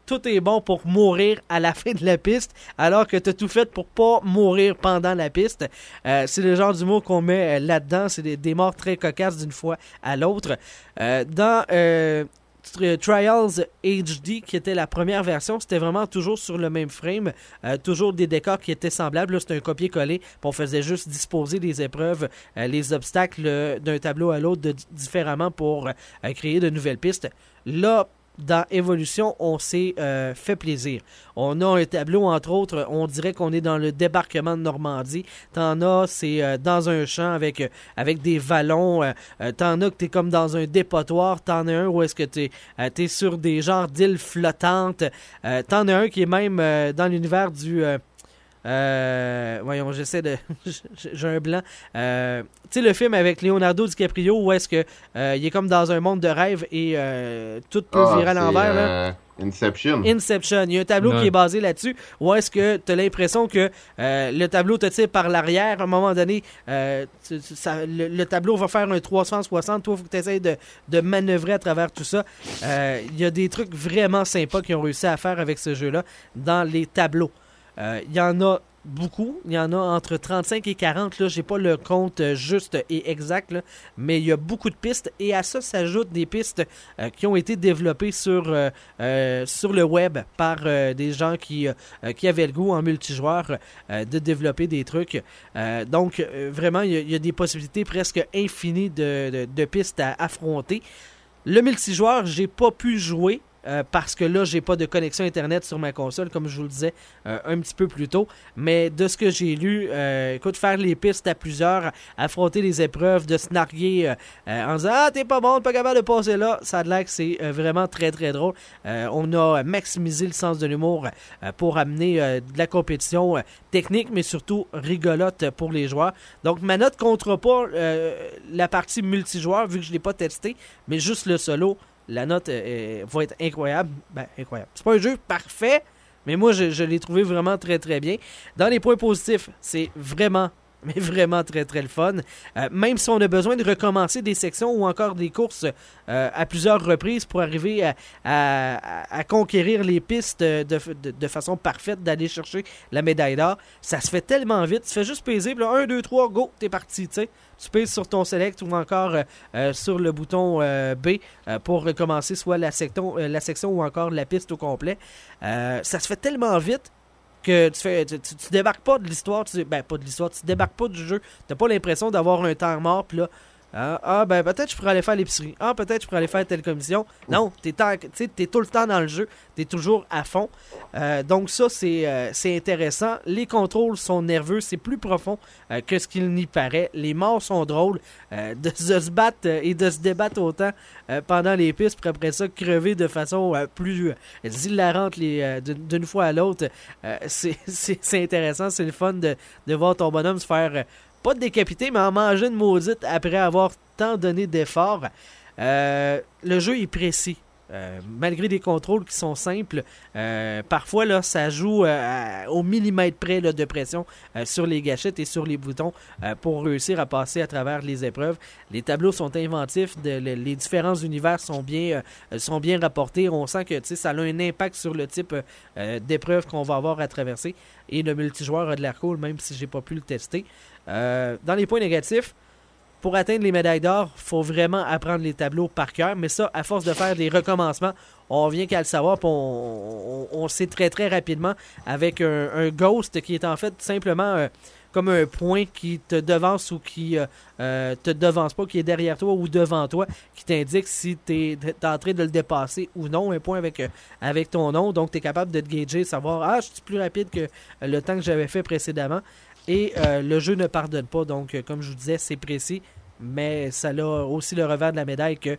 tout est bon pour mourir à la fin de la piste, alors que tu as tout fait pour pas mourir pendant la piste. C'est le genre d'humour qu'on met là-dedans. C'est des morts très cocasses d'une fois à l'autre. Dans Trials HD, qui était la première version, c'était vraiment toujours sur le même frame, toujours des décors qui étaient semblables. Là, c'était un copier-coller, puis on faisait juste disposer les épreuves, les obstacles d'un tableau à l'autre différemment pour créer de nouvelles pistes. Là, dans Evolution, on s'est fait plaisir. On a un tableau, entre autres, on dirait qu'on est dans le débarquement de Normandie. T'en as, c'est dans un champ avec des vallons. T'en as que t'es comme dans un dépotoir. T'en as un où est-ce que t'es sur des genres d'îles flottantes. T'en as un qui est même dans l'univers du... voyons, j'essaie de... J'ai un blanc. Tu sais, le film avec Leonardo DiCaprio où est-ce que il est comme dans un monde de rêve et tout peut virer à l'envers. Là. Inception. Il y a un tableau qui est basé là-dessus où est-ce que tu as l'impression que le tableau te tire par l'arrière. À un moment donné, le tableau va faire un 360. Toi, il faut que tu essaies de manœuvrer à travers tout ça. Il y a des trucs vraiment sympas qu'ils ont réussi à faire avec ce jeu-là dans les tableaux. Il y en a beaucoup. Il y en a entre 35 et 40. Là, j'ai pas le compte juste et exact, là, mais il y a beaucoup de pistes. Et à ça s'ajoutent des pistes qui ont été développées sur le web par des gens qui avaient le goût en multijoueur de développer des trucs. Donc, vraiment, il y a des possibilités presque infinies de pistes à affronter. Le multijoueur, j'ai pas pu jouer. Parce que là, j'ai pas de connexion Internet sur ma console, comme je vous le disais un petit peu plus tôt. Mais de ce que j'ai lu, écoute, faire les pistes à plusieurs, affronter les épreuves, de se narguer en disant « Ah, t'es pas bon, t'es pas capable de passer là », ça a l'air que c'est vraiment très très drôle. On a maximisé le sens de l'humour pour amener de la compétition technique, mais surtout rigolote pour les joueurs. Donc, ma note comptera pas la partie multijoueur, vu que je l'ai pas testé, mais juste le solo. La note va être incroyable. Ben, incroyable. C'est pas un jeu parfait, mais moi, je l'ai trouvé vraiment très, très bien. Dans les points positifs, c'est vraiment, mais vraiment très, très le fun. Même si on a besoin de recommencer des sections ou encore des courses à plusieurs reprises pour arriver à conquérir les pistes de façon parfaite, d'aller chercher la médaille d'or, ça se fait tellement vite. Tu fais juste peser, puis là, 1, 2, 3, go, t'es parti, tu sais. Tu pèses sur ton select ou encore sur le bouton B pour recommencer soit la section ou encore la piste au complet. Ça se fait tellement vite que tu débarques pas de l'histoire. Tu débarques pas du jeu. T'as pas l'impression d'avoir un temps mort, puis là, ben peut-être je pourrais aller faire l'épicerie. Peut-être je pourrais aller faire telle commission. Non, t'es tout le temps dans le jeu. T'es toujours à fond. Donc ça, c'est intéressant. Les contrôles sont nerveux. C'est plus profond que ce qu'il n'y paraît. Les morts sont drôles. De se battre et de se débattre autant pendant les pistes, puis après ça, crever de façon plus hilarante d'une fois à l'autre. C'est intéressant. C'est le fun de voir ton bonhomme se faire... pas de décapiter, mais en manger une maudite après avoir tant donné d'efforts. Le jeu est précis. Malgré des contrôles qui sont simples, parfois là, ça joue au millimètre près là, de pression sur les gâchettes et sur les boutons pour réussir à passer à travers les épreuves. Les tableaux sont inventifs, les différents univers sont bien rapportés. On sent que ça a un impact sur le type d'épreuve qu'on va avoir à traverser. Et le multijoueur a de l'air cool, même si j'ai pas pu le tester. Dans les points négatifs, pour atteindre les médailles d'or, il faut vraiment apprendre les tableaux par cœur. Mais ça, à force de faire des recommencements, on vient qu'à le savoir. Puis on sait très très rapidement avec un ghost qui est en fait simplement comme un point qui te devance ou qui te devance pas, qui est derrière toi ou devant toi, qui t'indique si tu es en train de le dépasser ou non. Un point avec ton nom. Donc tu es capable de te gager, savoir « je suis plus rapide que le temps que j'avais fait précédemment ». Et le jeu ne pardonne pas, donc comme je vous disais, c'est précis, mais ça a aussi le revers de la médaille que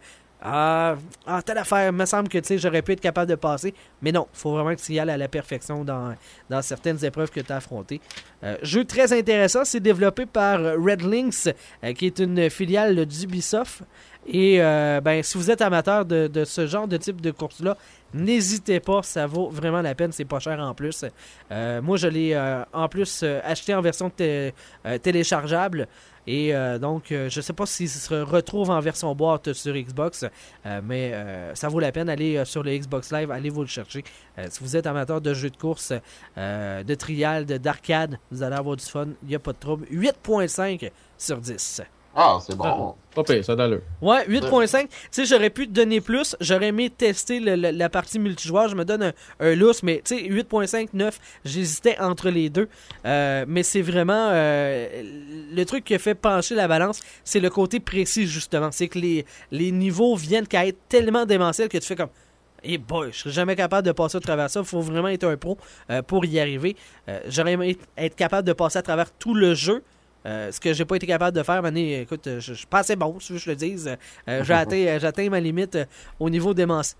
telle affaire, me semble que j'aurais pu être capable de passer, mais non, il faut vraiment que tu y ailles à la perfection dans certaines épreuves que tu as affrontées. Jeu très intéressant, c'est développé par Red Lynx, qui est une filiale d'Ubisoft, Et si vous êtes amateur de ce genre de type de course-là, n'hésitez pas, ça vaut vraiment la peine, c'est pas cher en plus. Moi, je l'ai en plus acheté en version téléchargeable. Et donc, je sais pas s'il se retrouve en version boîte sur Xbox, mais ça vaut la peine. Allez sur le Xbox Live, allez vous le chercher. Si vous êtes amateur de jeux de course, de trial, d'arcade, vous allez avoir du fun, il n'y a pas de trouble. 8.5 sur 10. Ah, c'est bon. Pas pire, ça d'allure. Ouais, 8.5. Tu sais, j'aurais pu te donner plus. J'aurais aimé tester la partie multijoueur. Je me donne un lousse, mais tu sais, 8.5, 9, j'hésitais entre les deux. Mais c'est vraiment... le truc qui a fait pencher la balance, c'est le côté précis, justement. C'est que les niveaux viennent qu'à être tellement démentiels que tu fais comme... Et boy, je serais jamais capable de passer à travers ça. Il faut vraiment être un pro pour y arriver. J'aurais aimé être capable de passer à travers tout le jeu. Ce que j'ai pas été capable de faire, Mané, écoute, je suis pas assez bon, si je le dise. J'ai atteint ma limite au niveau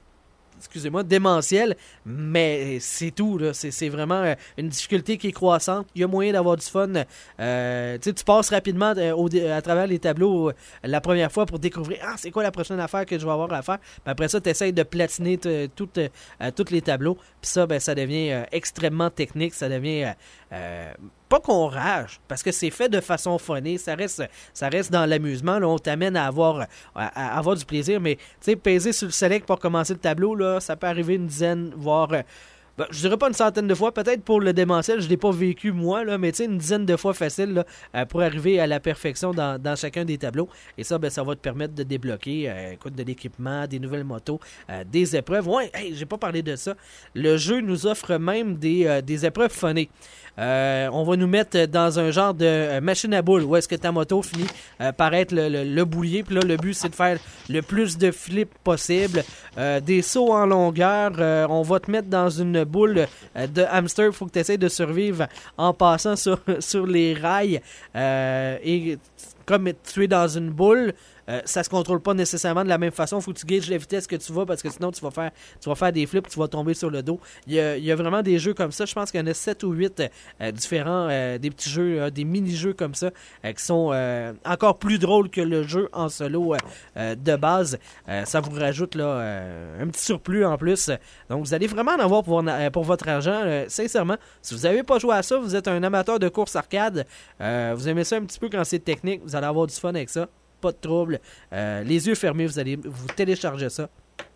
démentiel, mais c'est tout, là. C'est vraiment une difficulté qui est croissante. Il y a moyen d'avoir du fun. Tu passes rapidement à travers les tableaux la première fois pour découvrir c'est quoi la prochaine affaire que je vais avoir à faire. Puis après ça, tu essaies de platiner tous les tableaux. Puis ça, ça devient extrêmement technique. Ça devient... pas qu'on rage, parce que c'est fait de façon funny, ça reste dans l'amusement, là, on t'amène à avoir du plaisir, mais tu sais, peser sur le select pour commencer le tableau, là, ça peut arriver une dizaine, voire je dirais pas une centaine de fois, peut-être pour le démentiel, je l'ai pas vécu moi, là, mais tu sais, une dizaine de fois facile là, pour arriver à la perfection dans chacun des tableaux. Et ça, ça va te permettre de débloquer de l'équipement, des nouvelles motos, des épreuves. Ouais, j'ai pas parlé de ça. Le jeu nous offre même des épreuves funnées. On va nous mettre dans un genre de machine à boules où est-ce que ta moto finit par être le boulier. Puis là, le but, c'est de faire le plus de flips possible. Des sauts en longueur. On va te mettre dans une boule de hamster. Il faut que tu essaies de survivre en passant sur les rails. Et comme tu es dans une boule... ça se contrôle pas nécessairement de la même façon. Faut que tu gages la vitesse que tu vas parce que sinon tu vas faire des flips, tu vas tomber sur le dos. Il y a vraiment des jeux comme ça. Je pense qu'il y en a 7 ou 8 différents, des petits jeux, des mini-jeux comme ça qui sont encore plus drôles que le jeu en solo de base. Ça vous rajoute là un petit surplus en plus. Donc vous allez vraiment en avoir pour votre argent. Sincèrement, si vous n'avez pas joué à ça, vous êtes un amateur de course arcade, vous aimez ça un petit peu quand c'est technique, vous allez avoir du fun avec ça. Pas de trouble. Les yeux fermés, vous allez vous télécharger ça.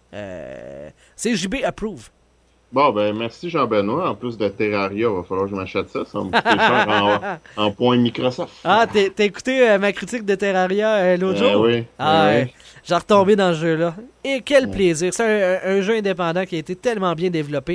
C'est JB Approve. Bon, merci Jean-Benoît. En plus de Terraria, il va falloir que je m'achète ça. Ça va me coûter cher en points Microsoft. Ah, t'as écouté ma critique de Terraria l'autre jour? Oui. Oui. J'ai retombé dans ce jeu-là. Et quel plaisir. C'est un jeu indépendant qui a été tellement bien développé.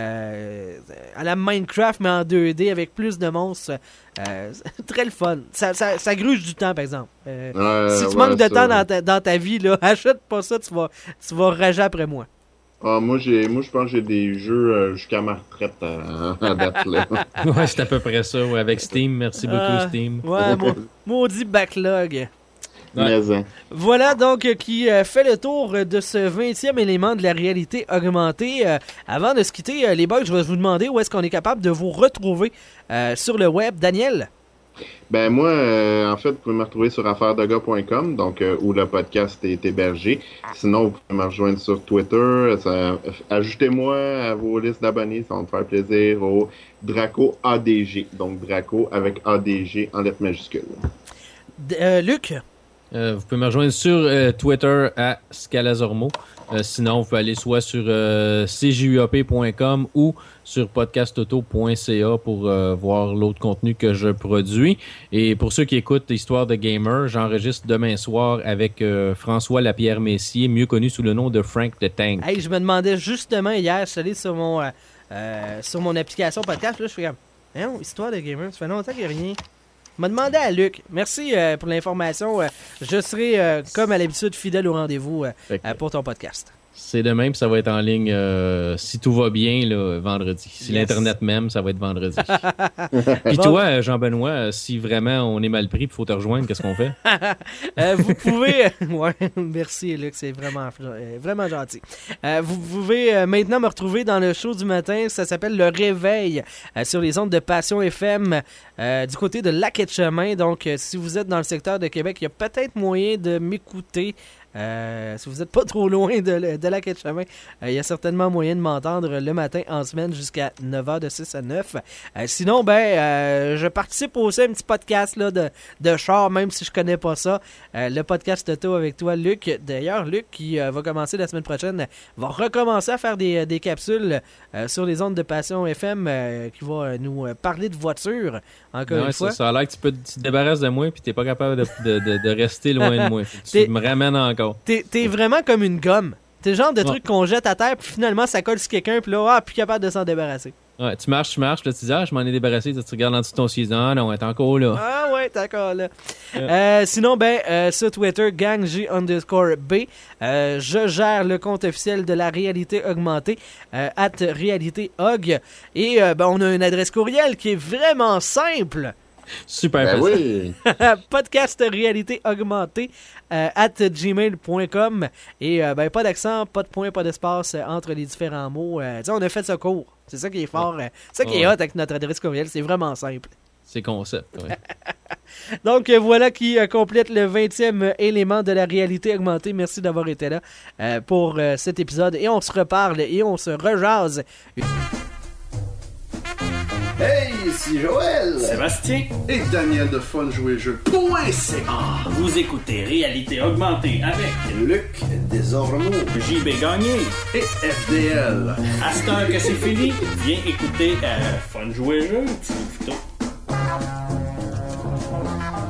À la Minecraft, mais en 2D, avec plus de monstres. Très le fun. Ça gruge du temps, par exemple. Si tu manques de temps dans ta vie, là, achète pas ça, tu vas rager après moi. Moi, je pense que j'ai des jeux jusqu'à ma retraite à date, là. Ouais, c'est à peu près ça, ouais, avec Steam. Merci beaucoup, Steam. Ouais, maudit backlog. Ouais. Voilà donc qui fait le tour de ce 20e élément de la réalité augmentée. Avant de se quitter, les boys, je vais vous demander où est-ce qu'on est capable de vous retrouver sur le web. Daniel? Moi, en fait, vous pouvez me retrouver sur affairesdegars.com, donc où le podcast est hébergé. Sinon, vous pouvez me rejoindre sur Twitter. Ajoutez-moi à vos listes d'abonnés, ça va me faire plaisir. Au Draco ADG, donc Draco avec ADG en lettres majuscules. Luc? Vous pouvez me rejoindre sur Twitter à Scalazormo. Sinon, vous pouvez aller soit sur cjuap.com ou sur podcastauto.ca pour voir l'autre contenu que je produis. Et pour ceux qui écoutent Histoire de Gamer, j'enregistre demain soir avec François Lapierre-Messier, mieux connu sous le nom de Frank the Tank. Hey, je me demandais justement hier, je suis allé sur mon application podcast, là, je fais comme, Histoire de Gamer, ça fait longtemps qu'il n'y a rien. Je me demandais à Luc. Merci pour l'information. Je serai, comme à l'habitude, fidèle au rendez-vous pour ton podcast. C'est de même, ça va être en ligne si tout va bien là, vendredi. Si l'Internet même, ça va être vendredi. Puis toi, Jean-Benoît, si vraiment on est mal pris et il faut te rejoindre, qu'est-ce qu'on fait? Vous pouvez... ouais, merci Luc, c'est vraiment gentil. Vous pouvez maintenant me retrouver dans le show du matin. Ça s'appelle Le Réveil sur les ondes de Passion FM du côté de Lac-et-Chemin. Donc, si vous êtes dans le secteur de Québec, il y a peut-être moyen de m'écouter Si vous n'êtes pas trop loin de la quai de chemin, il y a certainement moyen de m'entendre le matin en semaine jusqu'à 9h de 6 à 9. Sinon, je participe aussi à un petit podcast là, de char, même si je connais pas ça. Le podcast auto avec toi, Luc. D'ailleurs, Luc, qui va commencer la semaine prochaine, va recommencer à faire des capsules sur les ondes de Passion FM qui va nous parler de voitures, encore une fois. Ça a l'air que tu te débarrasses de moi puis t'es pas capable de rester loin de moi. Tu me ramènes encore. T'es vraiment comme une gomme. T'es le genre de truc qu'on jette à terre puis finalement ça colle sur quelqu'un puis là, plus capable de s'en débarrasser. Ouais, tu marches, puis là, tu dis, je m'en ai débarrassé, tu regardes en dessous de ton siège, non, t'es encore là. Ah ouais, t'es encore là. Sinon, sur Twitter, GangJ_B, je gère le compte officiel de la réalité augmentée, @réalitéaug, et on a une adresse courriel qui est vraiment simple. Super facile. Oui. Podcast réalité augmentée @gmail.com et pas d'accent, pas de point, pas d'espace entre les différents mots. On a fait ce cours. C'est ça qui est fort. C'est ça qui est hot avec notre adresse courriel. C'est vraiment simple. C'est concept, ouais. Donc voilà qui complète le 20e élément de la réalité augmentée. Merci d'avoir été là pour cet épisode. Et on se reparle et on se rejase. Hey, ici Joël, Sébastien et Daniel de funjouerjeu.ca. Vous écoutez Réalité Augmentée avec Luc Desormeaux JB Gagné et FDL. À cette heure que c'est fini, viens écouter Fun Jouer Jeu, petit couteau.